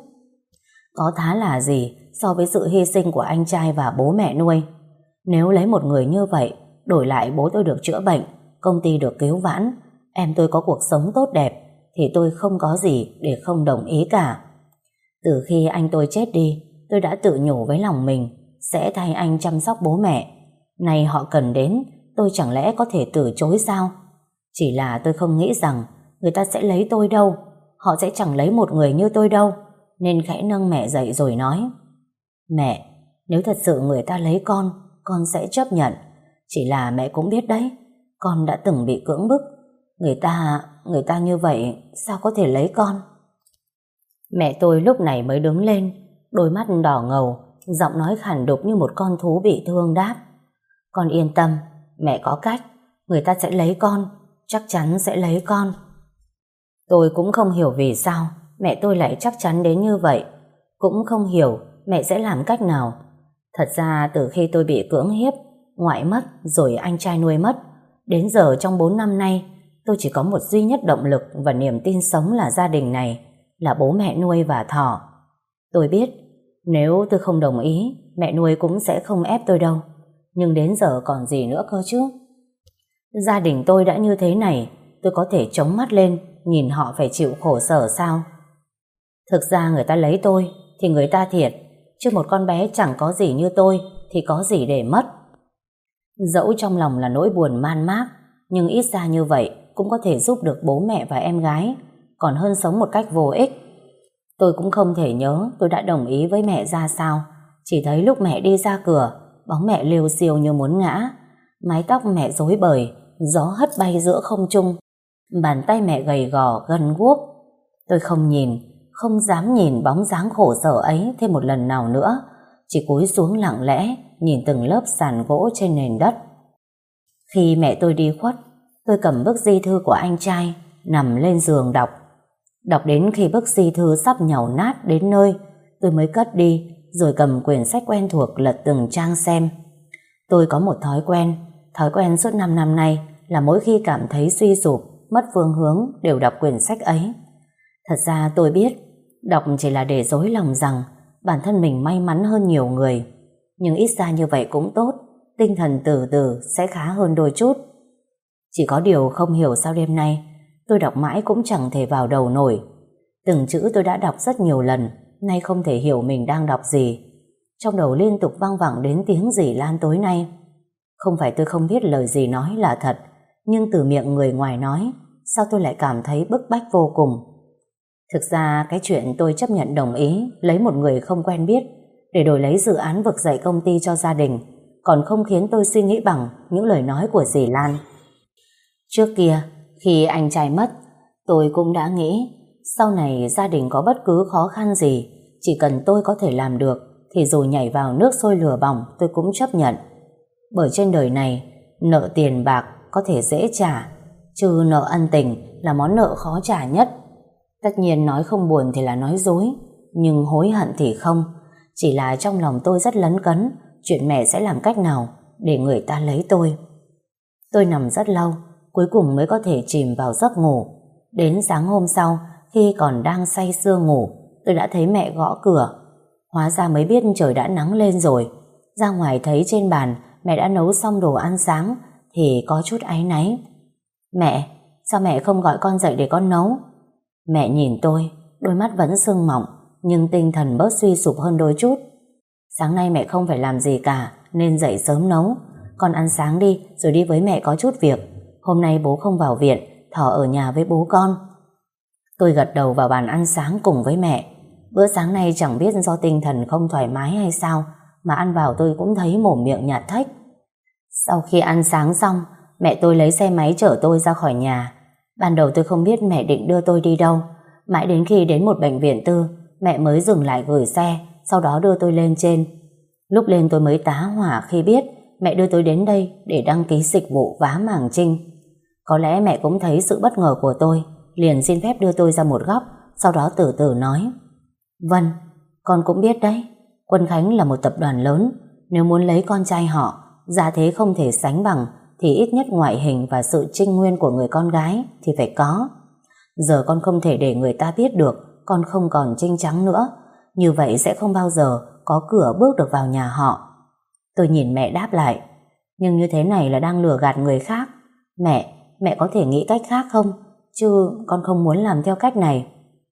Có thá là gì so với sự hy sinh của anh trai và bố mẹ nuôi? Nếu lấy một người như vậy, đổi lại bố tôi được chữa bệnh, công ty được cứu vãn, em tôi có cuộc sống tốt đẹp, thì tôi không có gì để không đồng ý cả. Từ khi anh tôi chết đi, tôi đã tự nhủ với lòng mình sẽ thay anh chăm sóc bố mẹ. Nay họ cần đến, tôi chẳng lẽ có thể từ chối sao? Chỉ là tôi không nghĩ rằng người ta sẽ lấy tôi đâu. Họ sẽ chẳng lấy một người như tôi đâu. Nên khẽ nâng mẹ dậy rồi nói, mẹ, nếu thật sự người ta lấy con, con sẽ chấp nhận. Chỉ là mẹ cũng biết đấy, con đã từng bị cưỡng bức. Người ta, người ta như vậy sao có thể lấy con? Mẹ tôi lúc này mới đứng lên, đôi mắt đỏ ngầu, giọng nói khàn đục như một con thú bị thương đáp, con yên tâm, mẹ có cách, người ta sẽ lấy con, chắc chắn sẽ lấy con. Tôi cũng không hiểu vì sao mẹ tôi lại chắc chắn đến như vậy, cũng không hiểu mẹ sẽ làm cách nào. Thật ra từ khi tôi bị cưỡng hiếp, ngoại mất rồi anh trai nuôi mất, đến giờ trong bốn năm nay tôi chỉ có một duy nhất động lực và niềm tin sống là gia đình này, là bố mẹ nuôi và Thỏ. Tôi biết nếu tôi không đồng ý, mẹ nuôi cũng sẽ không ép tôi đâu, nhưng đến giờ còn gì nữa cơ chứ? Gia đình tôi đã như thế này, tôi có thể chống mắt lên nhìn họ phải chịu khổ sở sao? Thực ra người ta lấy tôi thì người ta thiệt, chứ một con bé chẳng có gì như tôi thì có gì để mất. Dẫu trong lòng là nỗi buồn man mác, nhưng ít ra như vậy cũng có thể giúp được bố mẹ và em gái, còn hơn sống một cách vô ích. Tôi cũng không thể nhớ tôi đã đồng ý với mẹ ra sao, chỉ thấy lúc mẹ đi ra cửa, bóng mẹ liều xiêu như muốn ngã, mái tóc mẹ rối bời, gió hất bay giữa không trung, bàn tay mẹ gầy gò gân guốc. Tôi không nhìn, không dám nhìn bóng dáng khổ sở ấy thêm một lần nào nữa, chỉ cúi xuống lặng lẽ nhìn từng lớp sàn gỗ trên nền đất. Khi mẹ tôi đi khuất, tôi cầm bức di thư của anh trai nằm lên giường đọc. Đọc đến khi bức di thư sắp nhàu nát đến nơi, tôi mới cất đi, rồi cầm quyển sách quen thuộc lật từng trang xem. Tôi có một thói quen, thói quen suốt năm năm nay là mỗi khi cảm thấy suy sụp, mất phương hướng đều đọc quyển sách ấy. Thật ra tôi biết, đọc chỉ là để dối lòng rằng bản thân mình may mắn hơn nhiều người. Nhưng ít ra như vậy cũng tốt, tinh thần từ từ sẽ khá hơn đôi chút. Chỉ có điều không hiểu sao đêm nay tôi đọc mãi cũng chẳng thể vào đầu nổi. Từng chữ tôi đã đọc rất nhiều lần, nay không thể hiểu mình đang đọc gì. Trong đầu liên tục vang vẳng đến tiếng dì Lan tối nay. Không phải tôi không biết lời dì nói là thật, nhưng từ miệng người ngoài nói, sao tôi lại cảm thấy bức bách vô cùng. Thực ra cái chuyện tôi chấp nhận đồng ý lấy một người không quen biết để đổi lấy dự án vực dậy công ty cho gia đình còn không khiến tôi suy nghĩ bằng những lời nói của dì Lan. Trước kia, khi anh trai mất, tôi cũng đã nghĩ sau này gia đình có bất cứ khó khăn gì, chỉ cần tôi có thể làm được thì dù nhảy vào nước sôi lửa bỏng tôi cũng chấp nhận. Bởi trên đời này, nợ tiền bạc có thể dễ trả, chứ nợ ân tình là món nợ khó trả nhất. Tất nhiên nói không buồn thì là nói dối, nhưng hối hận thì không. Chỉ là trong lòng tôi rất lấn cấn chuyện mẹ sẽ làm cách nào để người ta lấy tôi. Tôi nằm rất lâu, cuối cùng mới có thể chìm vào giấc ngủ. Đến sáng hôm sau, khi còn đang say sưa ngủ, tôi đã thấy mẹ gõ cửa. Hóa ra mới biết trời đã nắng lên rồi. Ra ngoài thấy trên bàn mẹ đã nấu xong đồ ăn sáng thì có chút áy náy. Mẹ, sao mẹ không gọi con dậy để con nấu? Mẹ nhìn tôi, đôi mắt vẫn sưng mọng, nhưng tinh thần bớt suy sụp hơn đôi chút. Sáng nay mẹ không phải làm gì cả, nên dậy sớm nấu. Con ăn sáng đi, rồi đi với mẹ có chút việc. Hôm nay bố không vào viện, Thỏ ở nhà với bố con. Tôi gật đầu vào bàn ăn sáng cùng với mẹ. Bữa sáng nay chẳng biết do tinh thần không thoải mái hay sao, mà ăn vào tôi cũng thấy mồm miệng nhạt thách. Sau khi ăn sáng xong, mẹ tôi lấy xe máy chở tôi ra khỏi nhà. Ban đầu tôi không biết mẹ định đưa tôi đi đâu. Mãi đến khi đến một bệnh viện tư, mẹ mới dừng lại gửi xe, sau đó đưa tôi lên trên. Lúc lên tôi mới tá hỏa khi biết mẹ đưa tôi đến đây để đăng ký dịch vụ vá màng trinh. Có lẽ mẹ cũng thấy sự bất ngờ của tôi, liền xin phép đưa tôi ra một góc, sau đó từ từ nói: Vân, con cũng biết đấy, Quân Khánh là một tập đoàn lớn. Nếu muốn lấy con trai họ, gia thế không thể sánh bằng, thì ít nhất ngoại hình và sự trinh nguyên của người con gái thì phải có. Giờ con không thể để người ta biết được con không còn trinh trắng nữa, như vậy sẽ không bao giờ có cửa bước được vào nhà họ. Tôi nhìn mẹ đáp lại: Nhưng như thế này là đang lừa gạt người khác. Mẹ, mẹ có thể nghĩ cách khác không? Chứ con không muốn làm theo cách này.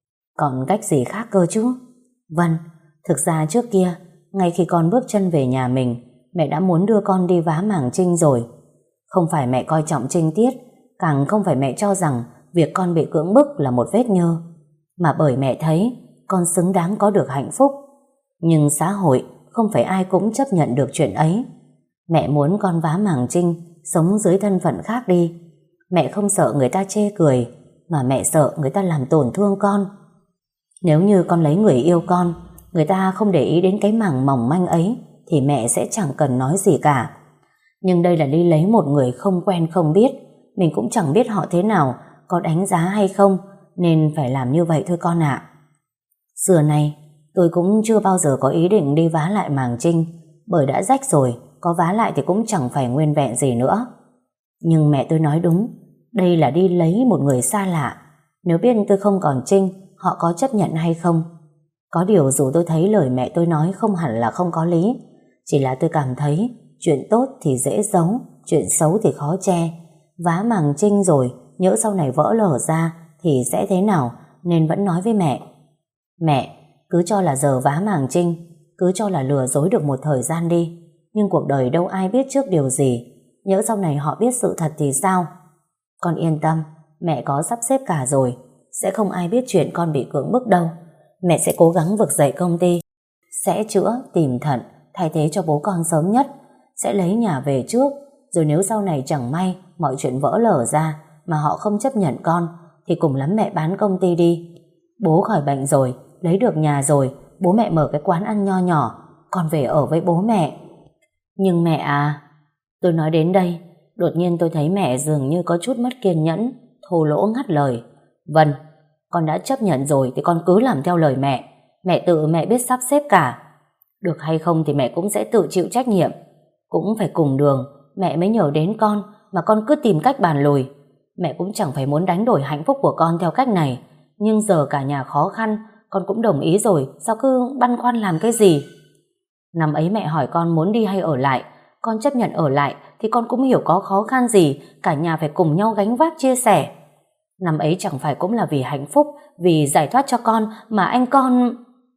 Còn cách gì khác cơ chứ? Vân, thực ra trước kia, ngay khi con bước chân về nhà mình, mẹ đã muốn đưa con đi vá màng trinh rồi. Không phải mẹ coi trọng trinh tiết, càng không phải mẹ cho rằng việc con bị cưỡng bức là một vết nhơ, mà bởi mẹ thấy con xứng đáng có được hạnh phúc. Nhưng xã hội không phải ai cũng chấp nhận được chuyện ấy. Mẹ muốn con vá màng trinh, sống dưới thân phận khác đi. Mẹ không sợ người ta chê cười, mà mẹ sợ người ta làm tổn thương con. Nếu như con lấy người yêu con, người ta không để ý đến cái mảng mỏng manh ấy, thì mẹ sẽ chẳng cần nói gì cả. Nhưng đây là đi lấy một người không quen không biết, mình cũng chẳng biết họ thế nào, có đánh giá hay không, nên phải làm như vậy thôi con ạ. Xưa nay tôi cũng chưa bao giờ có ý định đi vá lại màng trinh, bởi đã rách rồi, có vá lại thì cũng chẳng phải nguyên vẹn gì nữa. Nhưng mẹ tôi nói đúng, đây là đi lấy một người xa lạ. Nếu biết tôi không còn trinh, họ có chấp nhận hay không? Có điều dù tôi thấy lời mẹ tôi nói không hẳn là không có lý, chỉ là tôi cảm thấy chuyện tốt thì dễ giấu, chuyện xấu thì khó che. Vá màng trinh rồi, nhỡ sau này vỡ lở ra thì sẽ thế nào, nên vẫn nói với mẹ: Mẹ, cứ cho là giờ vá màng trinh, cứ cho là lừa dối được một thời gian đi. Nhưng cuộc đời đâu ai biết trước điều gì, nhỡ sau này họ biết sự thật thì sao? Con yên tâm, mẹ có sắp xếp cả rồi, sẽ không ai biết chuyện con bị cưỡng bức đâu. Mẹ sẽ cố gắng vực dậy công ty, sẽ chữa, tìm thận, thay thế cho bố con sớm nhất, sẽ lấy nhà về trước. Rồi nếu sau này chẳng may mọi chuyện vỡ lở ra mà họ không chấp nhận con, thì cùng lắm mẹ bán công ty đi. Bố khỏi bệnh rồi, lấy được nhà rồi, bố mẹ mở cái quán ăn nho nhỏ, con về ở với bố mẹ. Nhưng mẹ à... Tôi nói đến đây, đột nhiên tôi thấy mẹ dường như có chút mất kiên nhẫn, thô lỗ ngắt lời: Vân, con đã chấp nhận rồi thì con cứ làm theo lời mẹ. Mẹ tự mẹ biết sắp xếp cả. Được hay không thì mẹ cũng sẽ tự chịu trách nhiệm. Cũng phải cùng đường, mẹ mới nhớ đến con mà con cứ tìm cách bàn lùi. Mẹ cũng chẳng phải muốn đánh đổi hạnh phúc của con theo cách này, nhưng giờ cả nhà khó khăn, con cũng đồng ý rồi, sao cứ băn khoăn làm cái gì? Năm ấy mẹ hỏi con muốn đi hay ở lại, con chấp nhận ở lại thì con cũng hiểu có khó khăn gì, cả nhà phải cùng nhau gánh vác chia sẻ. Năm ấy chẳng phải cũng là vì hạnh phúc, vì giải thoát cho con mà anh con...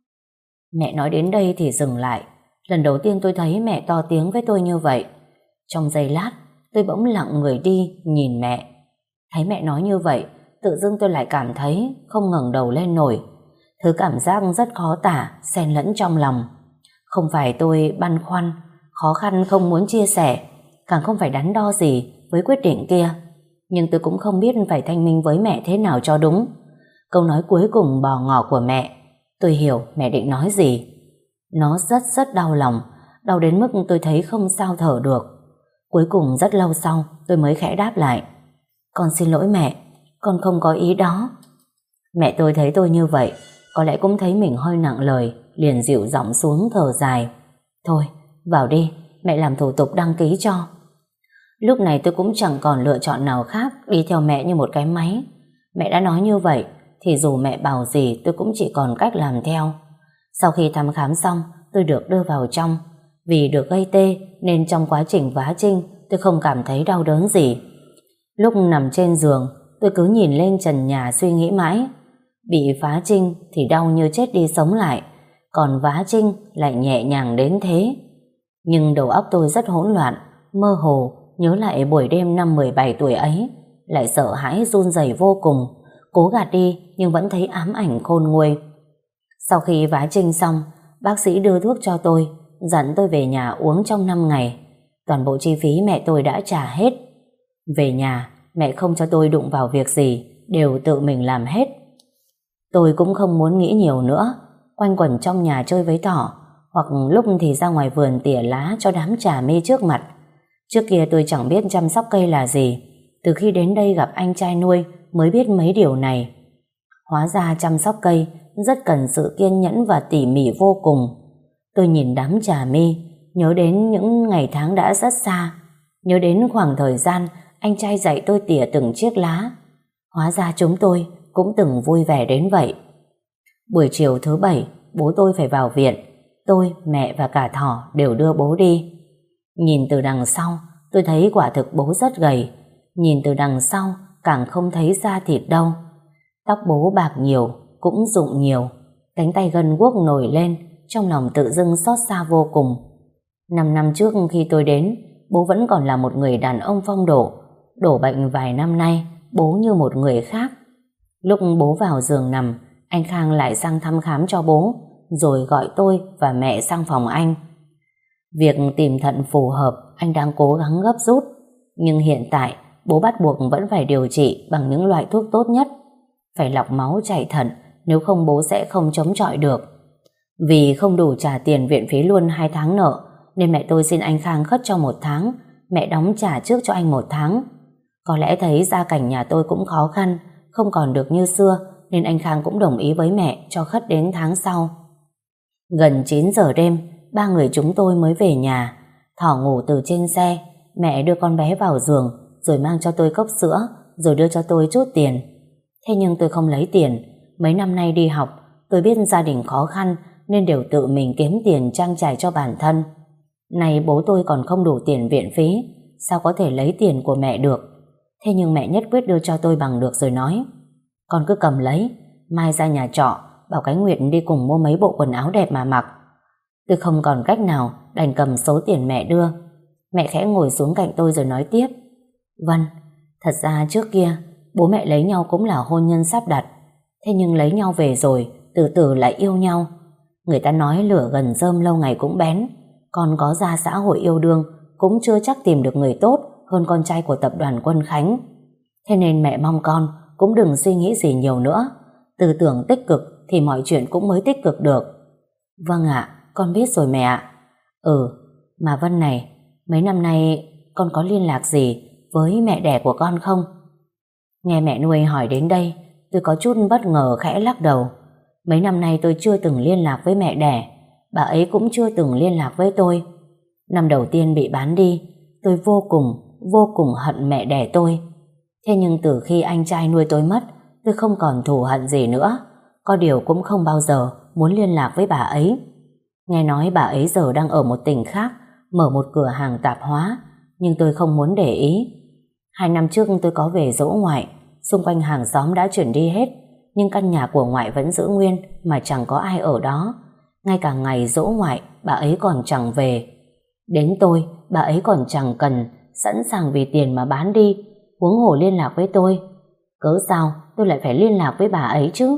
Mẹ nói đến đây thì dừng lại. Lần đầu tiên tôi thấy mẹ to tiếng với tôi như vậy. Trong giây lát, tôi bỗng lặng người đi nhìn mẹ. Thấy mẹ nói như vậy, tự dưng tôi lại cảm thấy không ngẩng đầu lên nổi. Thứ cảm giác rất khó tả, xen lẫn trong lòng. Không phải tôi băn khoăn, khó khăn không muốn chia sẻ, càng không phải đắn đo gì với quyết định kia. Nhưng tôi cũng không biết phải thanh minh với mẹ thế nào cho đúng. Câu nói cuối cùng bò ngỏ của mẹ, tôi hiểu mẹ định nói gì. Nó rất rất đau lòng, đau đến mức tôi thấy không sao thở được. Cuối cùng rất lâu sau tôi mới khẽ đáp lại: con xin lỗi mẹ, con không có ý đó. Mẹ tôi thấy tôi như vậy, có lẽ cũng thấy mình hơi nặng lời, liền dịu giọng xuống thở dài: thôi, vào đi, mẹ làm thủ tục đăng ký cho. Lúc này tôi cũng chẳng còn lựa chọn nào khác, đi theo mẹ như một cái máy. Mẹ đã nói như vậy, thì dù mẹ bảo gì tôi cũng chỉ còn cách làm theo. Sau khi thăm khám xong, tôi được đưa vào trong. Vì được gây tê nên trong quá trình vá trinh tôi không cảm thấy đau đớn gì. Lúc nằm trên giường, tôi cứ nhìn lên trần nhà suy nghĩ mãi. Bị phá trinh thì đau như chết đi sống lại, còn vá trinh lại nhẹ nhàng đến thế. Nhưng đầu óc tôi rất hỗn loạn, mơ hồ nhớ lại buổi đêm năm mười bảy tuổi ấy, lại sợ hãi run rẩy vô cùng, cố gạt đi nhưng vẫn thấy ám ảnh khôn nguôi. Sau khi vá trinh xong, bác sĩ đưa thuốc cho tôi, dặn tôi về nhà uống trong năm ngày. Toàn bộ chi phí mẹ tôi đã trả hết. Về nhà, mẹ không cho tôi đụng vào việc gì, đều tự mình làm hết. Tôi cũng không muốn nghĩ nhiều nữa, quanh quẩn trong nhà chơi với thỏ, hoặc lúc thì ra ngoài vườn tỉa lá cho đám trà mê trước mặt. Trước kia tôi chẳng biết chăm sóc cây là gì, từ khi đến đây gặp anh trai nuôi mới biết mấy điều này. Hóa ra chăm sóc cây rất cần sự kiên nhẫn và tỉ mỉ vô cùng. Tôi nhìn đám trà mi, nhớ đến những ngày tháng đã rất xa, nhớ đến khoảng thời gian anh trai dạy tôi tỉa từng chiếc lá. Hóa ra chúng tôi cũng từng vui vẻ đến vậy. Buổi chiều thứ bảy, bố tôi phải vào viện. Tôi, mẹ và cả thỏ đều đưa bố đi. Nhìn từ đằng sau, tôi thấy quả thực bố rất gầy. Nhìn từ đằng sau, càng không thấy da thịt đâu. Tóc bố bạc nhiều, cũng rụng nhiều. Cánh tay gân guốc nổi lên, trong lòng tự dưng xót xa vô cùng. Năm năm trước khi tôi đến, bố vẫn còn là một người đàn ông phong độ. Đổ bệnh vài năm nay, bố như một người khác. Lúc bố vào giường nằm, anh Khang lại sang thăm khám cho bố, rồi gọi tôi và mẹ sang phòng anh. Việc tìm thận phù hợp anh đang cố gắng gấp rút, nhưng hiện tại bố bắt buộc vẫn phải điều trị bằng những loại thuốc tốt nhất. Phải lọc máu chạy thận, nếu không bố sẽ không chống chọi được. Vì không đủ trả tiền viện phí luôn hai tháng nợ, nên mẹ tôi xin anh Khang khất cho một tháng, mẹ đóng trả trước cho anh một tháng. Có lẽ thấy gia cảnh nhà tôi cũng khó khăn, không còn được như xưa, nên anh Khang cũng đồng ý với mẹ cho khất đến tháng sau. Gần chín giờ đêm, ba người chúng tôi mới về nhà. Thỏ ngủ từ trên xe, mẹ đưa con bé vào giường, rồi mang cho tôi cốc sữa, rồi đưa cho tôi chút tiền. Thế nhưng tôi không lấy tiền. Mấy năm nay đi học, tôi biết gia đình khó khăn nên đều tự mình kiếm tiền trang trải cho bản thân. Này bố tôi còn không đủ tiền viện phí, sao có thể lấy tiền của mẹ được. Thế nhưng mẹ nhất quyết đưa cho tôi bằng được rồi nói: con cứ cầm lấy, mai ra nhà trọ bảo cái Nguyệt đi cùng mua mấy bộ quần áo đẹp mà mặc. Tôi không còn cách nào, đành cầm số tiền mẹ đưa. Mẹ khẽ ngồi xuống cạnh tôi rồi nói tiếp: Vân, thật ra trước kia bố mẹ lấy nhau cũng là hôn nhân sắp đặt. Thế nhưng lấy nhau về rồi, từ từ lại yêu nhau. Người ta nói lửa gần rơm lâu ngày cũng bén. Con có ra xã hội yêu đương cũng chưa chắc tìm được người tốt hơn con trai của tập đoàn Quân Khánh. Thế nên mẹ mong con cũng đừng suy nghĩ gì nhiều nữa. Tư tưởng tích cực thì mọi chuyện cũng mới tích cực được. Vâng ạ, con biết rồi mẹ ạ. Ừ, mà Vân này, mấy năm nay con có liên lạc gì với mẹ đẻ của con không? Nghe mẹ nuôi hỏi đến đây, tôi có chút bất ngờ khẽ lắc đầu. Mấy năm nay tôi chưa từng liên lạc với mẹ đẻ, bà ấy cũng chưa từng liên lạc với tôi. Năm đầu tiên bị bán đi, tôi vô cùng, vô cùng hận mẹ đẻ tôi. Thế nhưng từ khi anh trai nuôi tôi mất, tôi không còn thù hận gì nữa. Có điều cũng không bao giờ muốn liên lạc với bà ấy. Nghe nói bà ấy giờ đang ở một tỉnh khác, mở một cửa hàng tạp hóa, nhưng tôi không muốn để ý. Hai năm trước tôi có về dỗ ngoại, xung quanh hàng xóm đã chuyển đi hết, nhưng căn nhà của ngoại vẫn giữ nguyên mà chẳng có ai ở đó. Ngay cả ngày dỗ ngoại, bà ấy còn chẳng về. Đến tôi, bà ấy còn chẳng cần, sẵn sàng vì tiền mà bán đi, huống hồ liên lạc với tôi. Cớ sao tôi lại phải liên lạc với bà ấy chứ?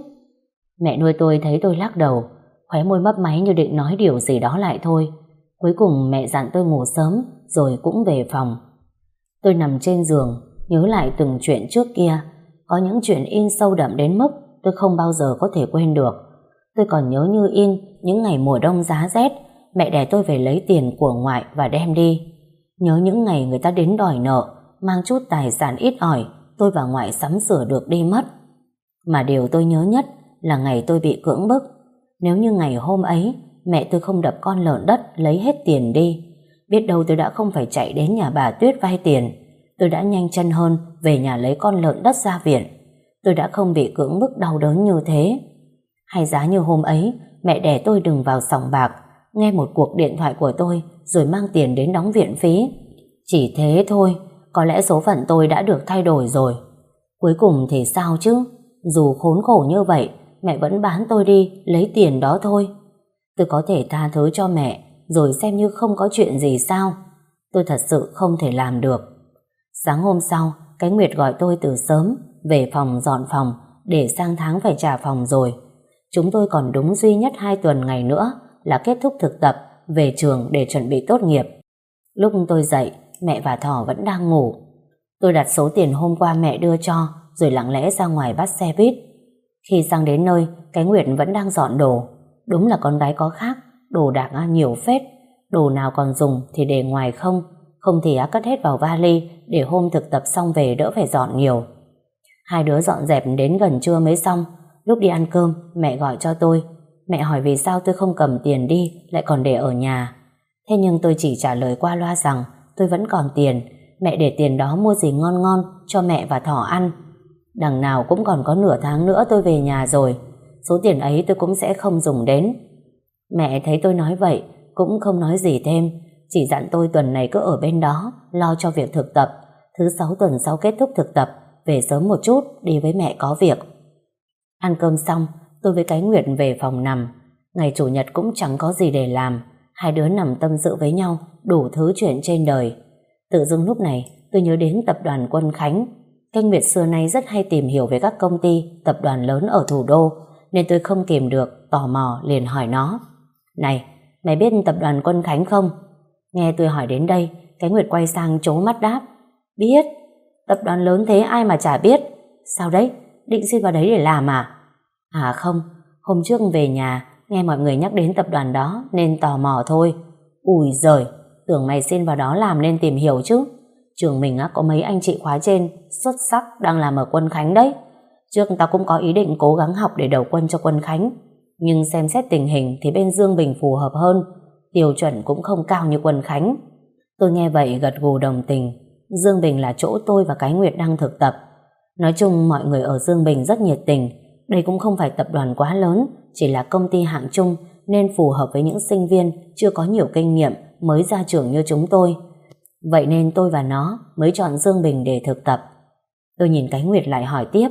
Mẹ nuôi tôi thấy tôi lắc đầu, khóe môi mấp máy như định nói điều gì đó lại thôi. Cuối cùng mẹ dặn tôi ngủ sớm, rồi cũng về phòng. Tôi nằm trên giường, nhớ lại từng chuyện trước kia. Có những chuyện in sâu đậm đến mức tôi không bao giờ có thể quên được. Tôi còn nhớ như in những ngày mùa đông giá rét, mẹ đẻ tôi về lấy tiền của ngoại và đem đi. Nhớ những ngày người ta đến đòi nợ, mang chút tài sản ít ỏi, tôi và ngoại sắm sửa được đi mất. Mà điều tôi nhớ nhất là ngày tôi bị cưỡng bức. Nếu như ngày hôm ấy mẹ tôi không đập con lợn đất lấy hết tiền đi, biết đâu tôi đã không phải chạy đến nhà bà Tuyết vay tiền. Tôi đã nhanh chân hơn về nhà lấy con lợn đất ra viện. Tôi đã không bị cưỡng bức đau đớn như thế. Hay giá như hôm ấy mẹ đẻ tôi đừng vào sòng bạc, nghe một cuộc điện thoại của tôi rồi mang tiền đến đóng viện phí. Chỉ thế thôi, có lẽ số phận tôi đã được thay đổi rồi. Cuối cùng thì sao chứ? Dù khốn khổ như vậy, mẹ vẫn bán tôi đi lấy tiền đó thôi. Tôi có thể tha thứ cho mẹ rồi xem như không có chuyện gì sao? Tôi thật sự không thể làm được. Sáng hôm sau, cái Nguyệt gọi tôi từ sớm về phòng dọn phòng, để sang tháng phải trả phòng rồi. Chúng tôi còn đúng duy nhất hai tuần ngày nữa là kết thúc thực tập, về trường để chuẩn bị tốt nghiệp. Lúc tôi dậy, mẹ và Thỏ vẫn đang ngủ. Tôi đặt số tiền hôm qua mẹ đưa cho, rồi lặng lẽ ra ngoài bắt xe buýt. Khi sang đến nơi, cái Nguyệt vẫn đang dọn đồ. Đúng là con gái có khác, đồ đạc nhiều phết. Đồ nào còn dùng thì để ngoài không, không thì cất hết vào vali để hôm thực tập xong về đỡ phải dọn nhiều. Hai đứa dọn dẹp đến gần trưa mới xong. Lúc đi ăn cơm, mẹ gọi cho tôi. Mẹ hỏi vì sao tôi không cầm tiền đi, lại còn để ở nhà. Thế nhưng tôi chỉ trả lời qua loa rằng tôi vẫn còn tiền, mẹ để tiền đó mua gì ngon ngon cho mẹ và Thỏ ăn. Đằng nào cũng còn có nửa tháng nữa tôi về nhà rồi, số tiền ấy tôi cũng sẽ không dùng đến. Mẹ thấy tôi nói vậy cũng không nói gì thêm, chỉ dặn tôi tuần này cứ ở bên đó lo cho việc thực tập. Thứ sáu tuần sau kết thúc thực tập, về sớm một chút đi với mẹ có việc. Ăn cơm xong, tôi với cái Nguyệt về phòng nằm. Ngày chủ nhật cũng chẳng có gì để làm, hai đứa nằm tâm sự với nhau đủ thứ chuyện trên đời. Tự dưng lúc này tôi nhớ đến tập đoàn Quân Khánh. Cái Nguyệt xưa nay rất hay tìm hiểu về các công ty, tập đoàn lớn ở thủ đô, nên tôi không kìm được, tò mò liền hỏi nó. Này, mày biết tập đoàn Quân Khánh không? Nghe tôi hỏi đến đây, cái Nguyệt quay sang trố mắt đáp. Biết, tập đoàn lớn thế ai mà chả biết. Sao đấy, định xin vào đấy để làm à? À không, hôm trước về nhà nghe mọi người nhắc đến tập đoàn đó nên tò mò thôi. Ui giời, tưởng mày xin vào đó làm nên tìm hiểu chứ. Trường mình á, có mấy anh chị khóa trên xuất sắc đang làm ở Quân Khánh đấy. Trước tao cũng có ý định cố gắng học để đầu quân cho Quân Khánh, nhưng xem xét tình hình thì bên Dương Bình phù hợp hơn, tiêu chuẩn cũng không cao như Quân Khánh. Tôi nghe vậy gật gù đồng tình. Dương Bình là chỗ tôi và cái Nguyệt đang thực tập. Nói chung mọi người ở Dương Bình rất nhiệt tình. Đây cũng không phải tập đoàn quá lớn, chỉ là công ty hạng trung nên phù hợp với những sinh viên chưa có nhiều kinh nghiệm, mới ra trường như chúng tôi. Vậy nên tôi và nó mới chọn Dương Bình để thực tập. Tôi nhìn cái Nguyệt lại hỏi tiếp.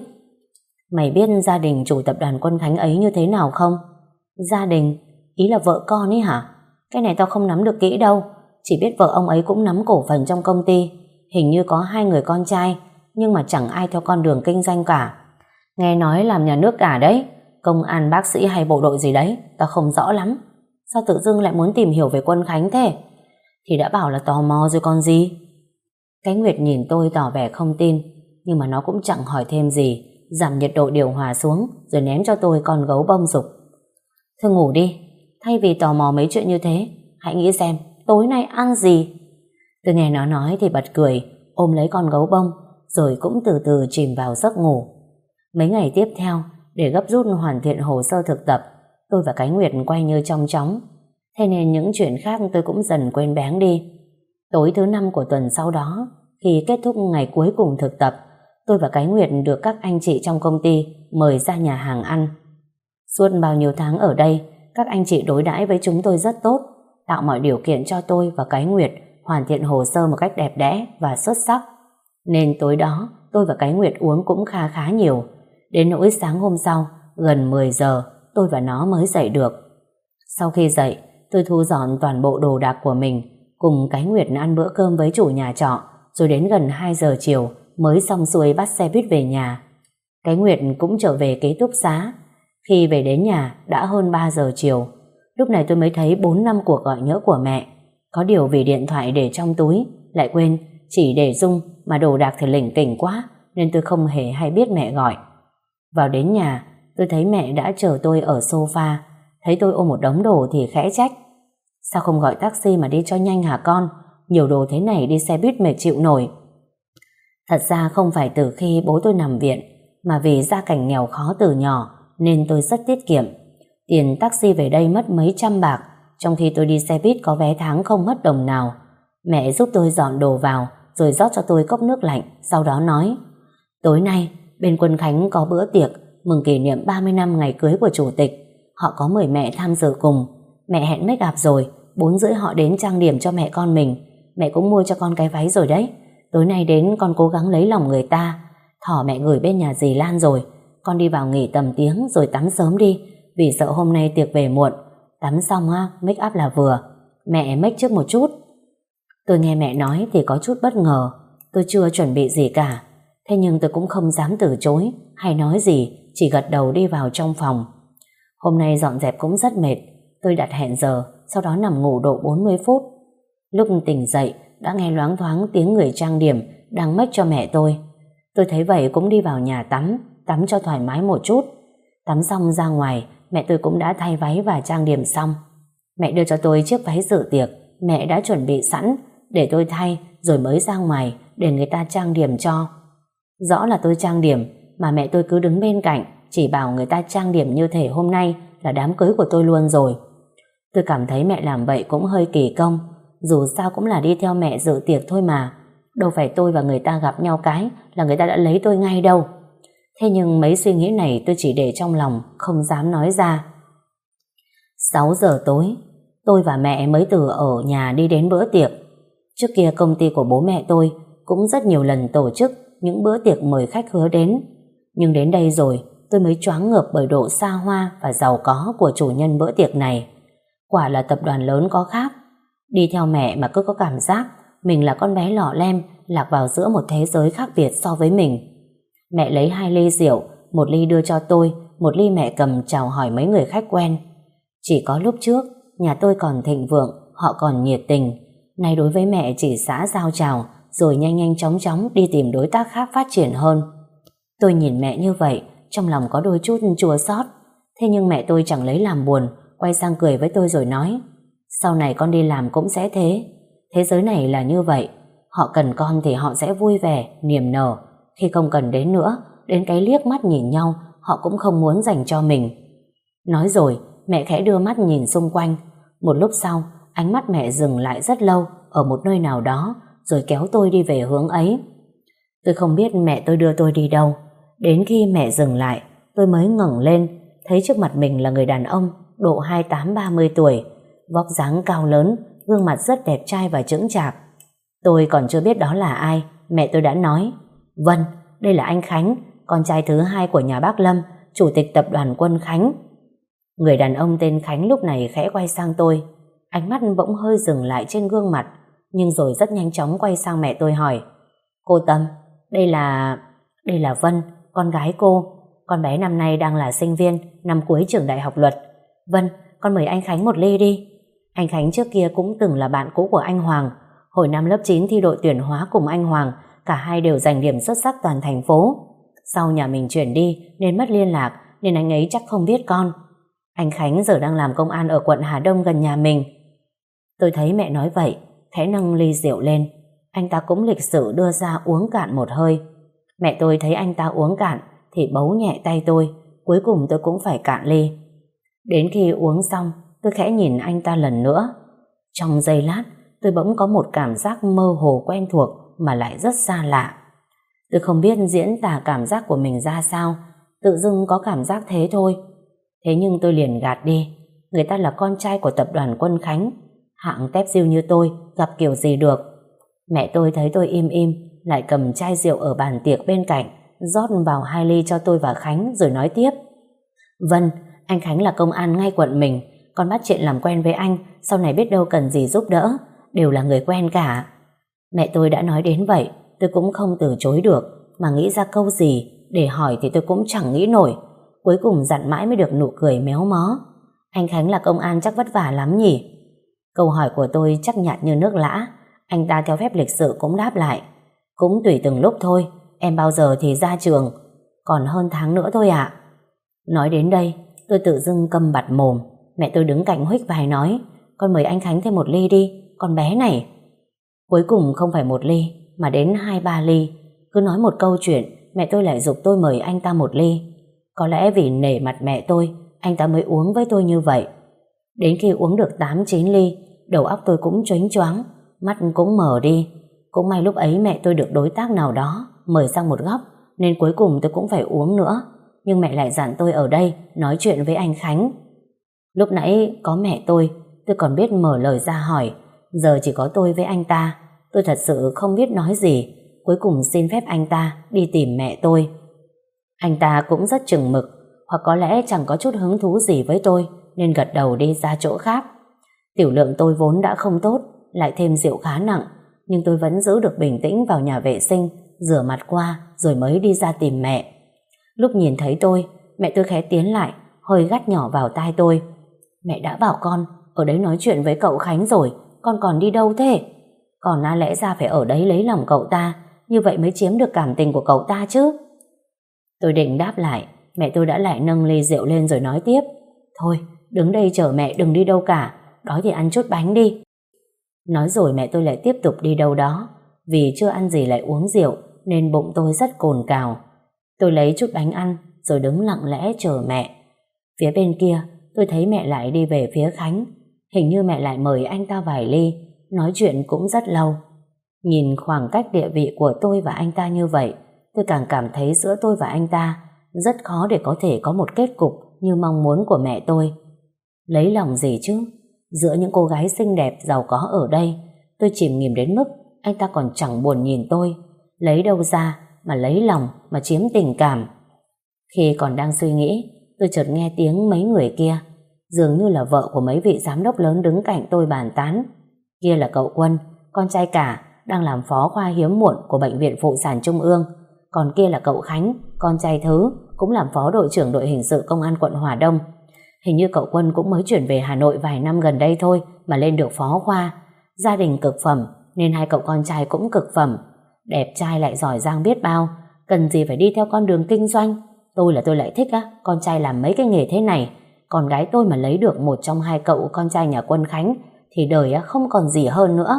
Mày biết gia đình chủ tập đoàn Quân Khánh ấy như thế nào không? Gia đình? Ý là vợ con ấy hả? Cái này tao không nắm được kỹ đâu. Chỉ biết vợ ông ấy cũng nắm cổ phần trong công ty. Hình như có hai người con trai, nhưng mà chẳng ai theo con đường kinh doanh cả. Nghe nói làm nhà nước cả đấy. Công an, bác sĩ hay bộ đội gì đấy, tao không rõ lắm. Sao tự dưng lại muốn tìm hiểu về Quân Khánh thế? Thì đã bảo là tò mò rồi còn gì. Cái Nguyệt nhìn tôi tỏ vẻ không tin, nhưng mà nó cũng chẳng hỏi thêm gì, giảm nhiệt độ điều hòa xuống rồi ném cho tôi con gấu bông dục. Thôi ngủ đi, thay vì tò mò mấy chuyện như thế, hãy nghĩ xem tối nay ăn gì. Tôi nghe nó nói thì bật cười, ôm lấy con gấu bông rồi cũng từ từ chìm vào giấc ngủ. Mấy ngày tiếp theo, để gấp rút hoàn thiện hồ sơ thực tập, tôi và cái Nguyệt quay như trong chóng. Thế nên những chuyện khác tôi cũng dần quên bén đi. Tối thứ năm của tuần sau đó, khi kết thúc ngày cuối cùng thực tập, tôi và cái Nguyệt được các anh chị trong công ty mời ra nhà hàng ăn. Suốt bao nhiêu tháng ở đây, các anh chị đối đãi với chúng tôi rất tốt, tạo mọi điều kiện cho tôi và cái Nguyệt hoàn thiện hồ sơ một cách đẹp đẽ và xuất sắc. Nên tối đó, tôi và cái Nguyệt uống cũng kha khá nhiều. Đến nỗi sáng hôm sau, gần mười giờ, tôi và nó mới dậy được. Sau khi dậy, tôi thu dọn toàn bộ đồ đạc của mình, cùng cái Nguyệt ăn bữa cơm với chủ nhà trọ, rồi đến gần hai giờ chiều mới xong xuôi bắt xe buýt về nhà. Cái Nguyệt cũng trở về ký túc xá. Khi về đến nhà đã hơn ba giờ chiều. Lúc này tôi mới thấy bốn năm cuộc gọi nhỡ của mẹ. Có điều vì điện thoại để trong túi, lại quên chỉ để rung mà đồ đạc thì lỉnh kỉnh quá, nên tôi không hề hay biết mẹ gọi. Vào đến nhà, tôi thấy mẹ đã chờ tôi ở sofa. Thấy tôi ôm một đống đồ thì khẽ trách: sao không gọi taxi mà đi cho nhanh hả con? Nhiều đồ thế này đi xe buýt mệt chịu nổi. Thật ra không phải từ khi bố tôi nằm viện, mà vì gia cảnh nghèo khó từ nhỏ nên tôi rất tiết kiệm. Tiền taxi về đây mất mấy trăm bạc, trong khi tôi đi xe buýt có vé tháng không mất đồng nào. Mẹ giúp tôi dọn đồ vào, rồi rót cho tôi cốc nước lạnh, sau đó nói: tối nay bên Quân Khánh có bữa tiệc mừng kỷ niệm ba mươi năm ngày cưới của chủ tịch. Họ có mời mẹ tham dự cùng. Mẹ hẹn make up rồi, bốn rưỡi họ đến trang điểm cho mẹ con mình. Mẹ cũng mua cho con cái váy rồi đấy. Tối nay đến con cố gắng lấy lòng người ta. Thỏ mẹ gửi bên nhà dì Lan rồi. Con đi vào nghỉ tầm tiếng rồi tắm sớm đi, vì sợ hôm nay tiệc về muộn. Tắm xong á, make up là vừa. Mẹ make trước một chút. Tôi nghe mẹ nói thì có chút bất ngờ. Tôi chưa chuẩn bị gì cả, thế nhưng tôi cũng không dám từ chối hay nói gì, chỉ gật đầu đi vào trong phòng. Hôm nay dọn dẹp cũng rất mệt. Tôi đặt hẹn giờ, sau đó nằm ngủ độ bốn mươi phút. Lúc tỉnh dậy đã nghe loáng thoáng tiếng người trang điểm đang make cho mẹ tôi. Tôi thấy vậy cũng đi vào nhà tắm, tắm cho thoải mái một chút. Tắm xong ra ngoài, mẹ tôi cũng đã thay váy và trang điểm xong. Mẹ đưa cho tôi chiếc váy dự tiệc mẹ đã chuẩn bị sẵn để tôi thay, rồi mới ra ngoài để người ta trang điểm cho. Rõ là tôi trang điểm mà mẹ tôi cứ đứng bên cạnh, chỉ bảo người ta trang điểm như thể hôm nay là đám cưới của tôi luôn rồi. Tôi cảm thấy mẹ làm vậy cũng hơi kỳ công. Dù sao cũng là đi theo mẹ dự tiệc thôi mà, đâu phải tôi và người ta gặp nhau cái là người ta đã lấy tôi ngay đâu. Thế nhưng mấy suy nghĩ này tôi chỉ để trong lòng, không dám nói ra. Sáu giờ tối, tôi và mẹ mới từ ở nhà đi đến bữa tiệc. Trước kia công ty của bố mẹ tôi cũng rất nhiều lần tổ chức những bữa tiệc mời khách hứa đến. Nhưng đến đây rồi, tôi mới choáng ngợp bởi độ xa hoa và giàu có của chủ nhân bữa tiệc này. Quả là tập đoàn lớn có khác. Đi theo mẹ mà cứ có cảm giác mình là con bé lọ lem lạc vào giữa một thế giới khác biệt so với mình. Mẹ lấy hai ly rượu, một ly đưa cho tôi, một ly mẹ cầm chào hỏi mấy người khách quen. Chỉ có lúc trước, nhà tôi còn thịnh vượng, họ còn nhiệt tình. Nay đối với mẹ chỉ xã giao chào, rồi nhanh nhanh chóng chóng đi tìm đối tác khác phát triển hơn. Tôi nhìn mẹ như vậy, trong lòng có đôi chút chua xót. Thế nhưng mẹ tôi chẳng lấy làm buồn, quay sang cười với tôi rồi nói: sau này con đi làm cũng sẽ thế. Thế giới này là như vậy. Họ cần con thì họ sẽ vui vẻ, niềm nở. Khi không cần đến nữa, đến cái liếc mắt nhìn nhau họ cũng không muốn dành cho mình. Nói rồi, mẹ khẽ đưa mắt nhìn xung quanh. Một lúc sau, ánh mắt mẹ dừng lại rất lâu ở một nơi nào đó, rồi kéo tôi đi về hướng ấy. Tôi không biết mẹ tôi đưa tôi đi đâu. Đến khi mẹ dừng lại, tôi mới ngẩng lên, thấy trước mặt mình là người đàn ông độ hai mươi tám ba mươi tuổi, vóc dáng cao lớn, gương mặt rất đẹp trai và chững chạc. Tôi còn chưa biết đó là ai, mẹ tôi đã nói: vâng, đây là anh Khánh, con trai thứ hai của nhà bác Lâm, chủ tịch tập đoàn Quân Khánh. Người đàn ông tên Khánh lúc này khẽ quay sang tôi, ánh mắt bỗng hơi dừng lại trên gương mặt, nhưng rồi rất nhanh chóng quay sang mẹ tôi hỏi: cô Tâm, đây là... đây là Vân, con gái cô. Con bé năm nay đang là sinh viên, năm cuối trường đại học luật. Vân, con mời anh Khánh một ly đi. Anh Khánh trước kia cũng từng là bạn cũ của anh Hoàng. Hồi năm lớp chín thi đội tuyển hóa cùng anh Hoàng, cả hai đều giành điểm xuất sắc toàn thành phố. Sau nhà mình chuyển đi nên mất liên lạc, nên anh ấy chắc không biết con. Anh Khánh giờ đang làm công an ở quận Hà Đông gần nhà mình. Tôi thấy mẹ nói vậy, khẽ nâng ly rượu lên. Anh ta cũng lịch sự đưa ra uống cạn một hơi. Mẹ tôi thấy anh ta uống cạn thì bấu nhẹ tay tôi. Cuối cùng tôi cũng phải cạn ly. Đến khi uống xong, tôi khẽ nhìn anh ta lần nữa. Trong giây lát, tôi bỗng có một cảm giác mơ hồ quen thuộc mà lại rất xa lạ. Tôi không biết diễn tả cảm giác của mình ra sao, tự dưng có cảm giác thế thôi. Thế nhưng tôi liền gạt đi. Người ta là con trai của tập đoàn Quân Khánh, hạng tép diêu như tôi gặp kiểu gì được. Mẹ tôi thấy tôi im im, lại cầm chai rượu ở bàn tiệc bên cạnh, rót vào hai ly cho tôi và Khánh rồi nói tiếp. Vân, anh Khánh là công an ngay quận mình, con bắt chuyện làm quen với anh, sau này biết đâu cần gì giúp đỡ, đều là người quen cả. Mẹ tôi đã nói đến vậy, tôi cũng không từ chối được, mà nghĩ ra câu gì để hỏi thì tôi cũng chẳng nghĩ nổi. Cuối cùng dặn mãi mới được nụ cười méo mó. Anh Khánh là công an chắc vất vả lắm nhỉ? Câu hỏi của tôi chắc nhạt như nước lã. Anh ta theo phép lịch sự cũng đáp lại. Cũng tùy từng lúc thôi, em bao giờ thì ra trường? Còn hơn tháng nữa thôi ạ. Nói đến đây, tôi tự dưng câm bặt mồm. Mẹ tôi đứng cạnh huých vai nói, con mời anh Khánh thêm một ly đi, con bé này. Cuối cùng không phải một ly, mà đến hai ba ly. Cứ nói một câu chuyện, mẹ tôi lại giục tôi mời anh ta một ly. Có lẽ vì nể mặt mẹ tôi, anh ta mới uống với tôi như vậy. Đến khi uống được tám chín ly, đầu óc tôi cũng choáng choáng, mắt cũng mở đi. Cũng may lúc ấy mẹ tôi được đối tác nào đó mời sang một góc, nên cuối cùng tôi cũng phải uống nữa. Nhưng mẹ lại dặn tôi ở đây nói chuyện với anh Khánh. Lúc nãy có mẹ tôi, tôi còn biết mở lời ra hỏi. Giờ chỉ có tôi với anh ta, tôi thật sự không biết nói gì. Cuối cùng xin phép anh ta đi tìm mẹ tôi. Anh ta cũng rất chừng mực, hoặc có lẽ chẳng có chút hứng thú gì với tôi, nên gật đầu đi ra chỗ khác. Tiểu lượng tôi vốn đã không tốt, lại thêm rượu khá nặng, nhưng tôi vẫn giữ được bình tĩnh vào nhà vệ sinh, rửa mặt qua rồi mới đi ra tìm mẹ. Lúc nhìn thấy tôi, mẹ tôi khẽ tiến lại, hơi gắt nhỏ vào tai tôi. Mẹ đã bảo con ở đấy nói chuyện với cậu Khánh rồi, con còn đi đâu thế? Còn à, lẽ ra phải ở đấy lấy lòng cậu ta, như vậy mới chiếm được cảm tình của cậu ta chứ. Tôi định đáp lại, mẹ tôi đã lại nâng ly rượu lên rồi nói tiếp. Thôi, đứng đây chờ mẹ, đừng đi đâu cả, đói thì ăn chút bánh đi. Nói rồi mẹ tôi lại tiếp tục đi đâu đó. Vì chưa ăn gì lại uống rượu, nên bụng tôi rất cồn cào. Tôi lấy chút bánh ăn, rồi đứng lặng lẽ chờ mẹ. Phía bên kia, tôi thấy mẹ lại đi về phía Khánh. Hình như mẹ lại mời anh ta vài ly, nói chuyện cũng rất lâu. Nhìn khoảng cách địa vị của tôi và anh ta như vậy, tôi càng cảm thấy giữa tôi và anh ta rất khó để có thể có một kết cục như mong muốn của mẹ tôi. Lấy lòng gì chứ? Giữa những cô gái xinh đẹp giàu có ở đây, tôi chìm nghỉm đến mức anh ta còn chẳng buồn nhìn tôi. Lấy đâu ra mà lấy lòng, mà chiếm tình cảm? Khi còn đang suy nghĩ, tôi chợt nghe tiếng mấy người kia, dường như là vợ của mấy vị giám đốc lớn đứng cạnh tôi bàn tán. Kia là cậu Quân, con trai cả, đang làm phó khoa hiếm muộn của Bệnh viện Phụ sản Trung ương. Còn kia là cậu Khánh, con trai thứ, cũng làm phó đội trưởng đội hình sự công an quận Hòa Đông. Hình như cậu Quân cũng mới chuyển về Hà Nội vài năm gần đây thôi mà lên được phó khoa. Gia đình cực phẩm, nên hai cậu con trai cũng cực phẩm. Đẹp trai lại giỏi giang biết bao, cần gì phải đi theo con đường kinh doanh. Tôi là tôi lại thích á, con trai làm mấy cái nghề thế này. Con gái tôi mà lấy được một trong hai cậu con trai nhà Quân Khánh thì đời á không còn gì hơn nữa.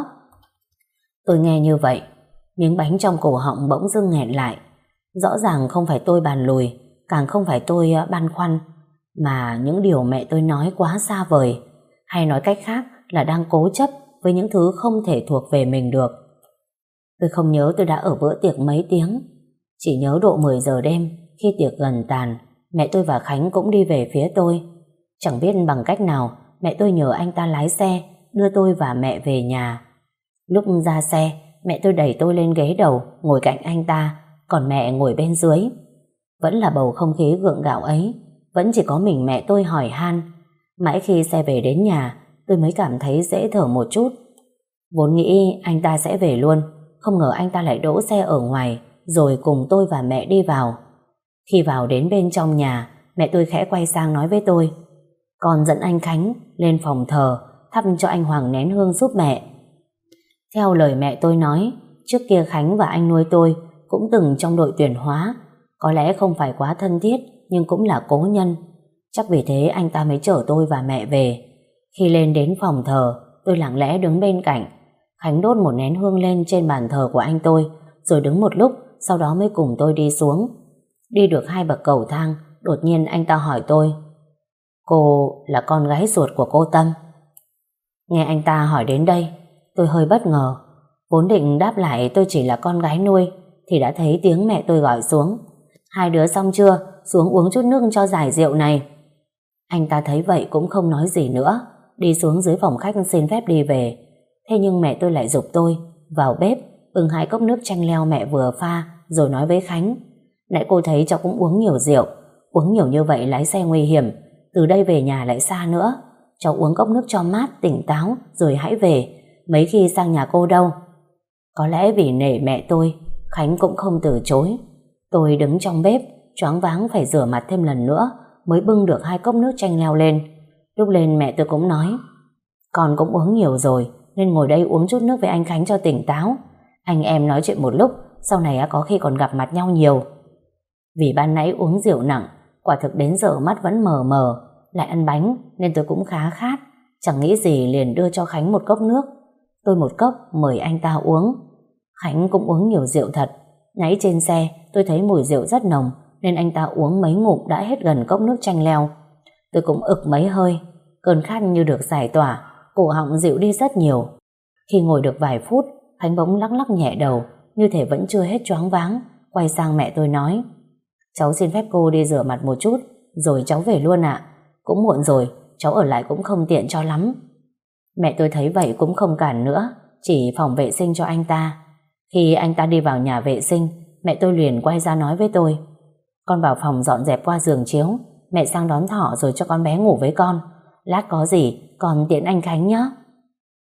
Tôi nghe như vậy, miếng bánh trong cổ họng bỗng dưng nghẹn lại. Rõ ràng không phải tôi bàn lùi, càng không phải tôi băn khoăn, mà những điều mẹ tôi nói quá xa vời, hay nói cách khác là đang cố chấp với những thứ không thể thuộc về mình được. Tôi không nhớ tôi đã ở bữa tiệc mấy tiếng, chỉ nhớ độ mười giờ đêm. Khi tiệc gần tàn, mẹ tôi và Khánh cũng đi về phía tôi. Chẳng biết bằng cách nào, mẹ tôi nhờ anh ta lái xe đưa tôi và mẹ về nhà. Lúc ra xe, mẹ tôi đẩy tôi lên ghế đầu ngồi cạnh anh ta, còn mẹ ngồi bên dưới. Vẫn là bầu không khí gượng gạo ấy, vẫn chỉ có mình mẹ tôi hỏi han. Mãi khi xe về đến nhà, tôi mới cảm thấy dễ thở một chút. Vốn nghĩ anh ta sẽ về luôn, không ngờ anh ta lại đỗ xe ở ngoài, rồi cùng tôi và mẹ đi vào. Khi vào đến bên trong nhà, mẹ tôi khẽ quay sang nói với tôi: con dẫn anh Khánh lên phòng thờ thắp cho anh Hoàng nén hương giúp mẹ. Theo lời mẹ tôi nói, trước kia Khánh và anh nuôi tôi cũng từng trong đội tuyển hóa. Có lẽ không phải quá thân thiết, nhưng cũng là cố nhân. Chắc vì thế anh ta mới chở tôi và mẹ về. Khi lên đến phòng thờ, tôi lặng lẽ đứng bên cạnh. Khánh đốt một nén hương lên trên bàn thờ của anh tôi, rồi đứng một lúc, sau đó mới cùng tôi đi xuống. Đi được hai bậc cầu thang, đột nhiên anh ta hỏi tôi: cô là con gái ruột của cô Tâm? Nghe anh ta hỏi đến đây, Tôi hơi bất ngờ. Vốn định đáp lại tôi chỉ là con gái nuôi, thì đã thấy tiếng mẹ tôi gọi xuống. Hai đứa xong chưa? Xuống uống chút nước cho giải rượu này. Anh ta thấy vậy cũng không nói gì nữa, đi xuống dưới phòng khách xin phép đi về. Thế nhưng mẹ tôi lại giục tôi vào bếp bưng hai cốc nước chanh leo mẹ vừa pha, rồi nói với Khánh: nãy cô thấy cháu cũng uống nhiều rượu, uống nhiều như vậy lái xe nguy hiểm, từ đây về nhà lại xa nữa. Cháu uống cốc nước cho mát, tỉnh táo rồi hãy về, mấy khi sang nhà cô đâu. Có lẽ vì nể mẹ tôi, Khánh cũng không từ chối. Tôi đứng trong bếp choáng váng phải rửa mặt thêm lần nữa mới bưng được hai cốc nước chanh leo lên. Lúc lên mẹ tôi cũng nói: con cũng uống nhiều rồi nên ngồi đây uống chút nước với anh Khánh cho tỉnh táo. Anh em nói chuyện một lúc, sau này có khi còn gặp mặt nhau nhiều. Vì ban nãy uống rượu nặng, quả thực đến giờ mắt vẫn mờ mờ, lại ăn bánh nên tôi cũng khá khát. Chẳng nghĩ gì liền đưa cho Khánh một cốc nước. Tôi một cốc mời anh ta uống. Khánh cũng uống nhiều rượu thật. Nãy trên xe tôi thấy mùi rượu rất nồng nên anh ta uống mấy ngụm đã hết gần cốc nước chanh leo. Tôi cũng ực mấy hơi, cơn khát như được giải tỏa, cổ họng dịu đi rất nhiều. Khi ngồi được vài phút, Khánh bỗng lắc lắc nhẹ đầu, như thể vẫn chưa hết choáng váng, quay sang mẹ tôi nói: cháu xin phép cô đi rửa mặt một chút, rồi cháu về luôn ạ. Cũng muộn rồi, cháu ở lại cũng không tiện cho lắm. Mẹ tôi thấy vậy cũng không cản nữa, chỉ phòng vệ sinh cho anh ta. Khi anh ta đi vào nhà vệ sinh, mẹ tôi liền quay ra nói với tôi: con vào phòng dọn dẹp qua giường chiếu, mẹ sang đón Thỏ rồi cho con bé ngủ với con. Lát có gì con tiễn anh Khánh nhé.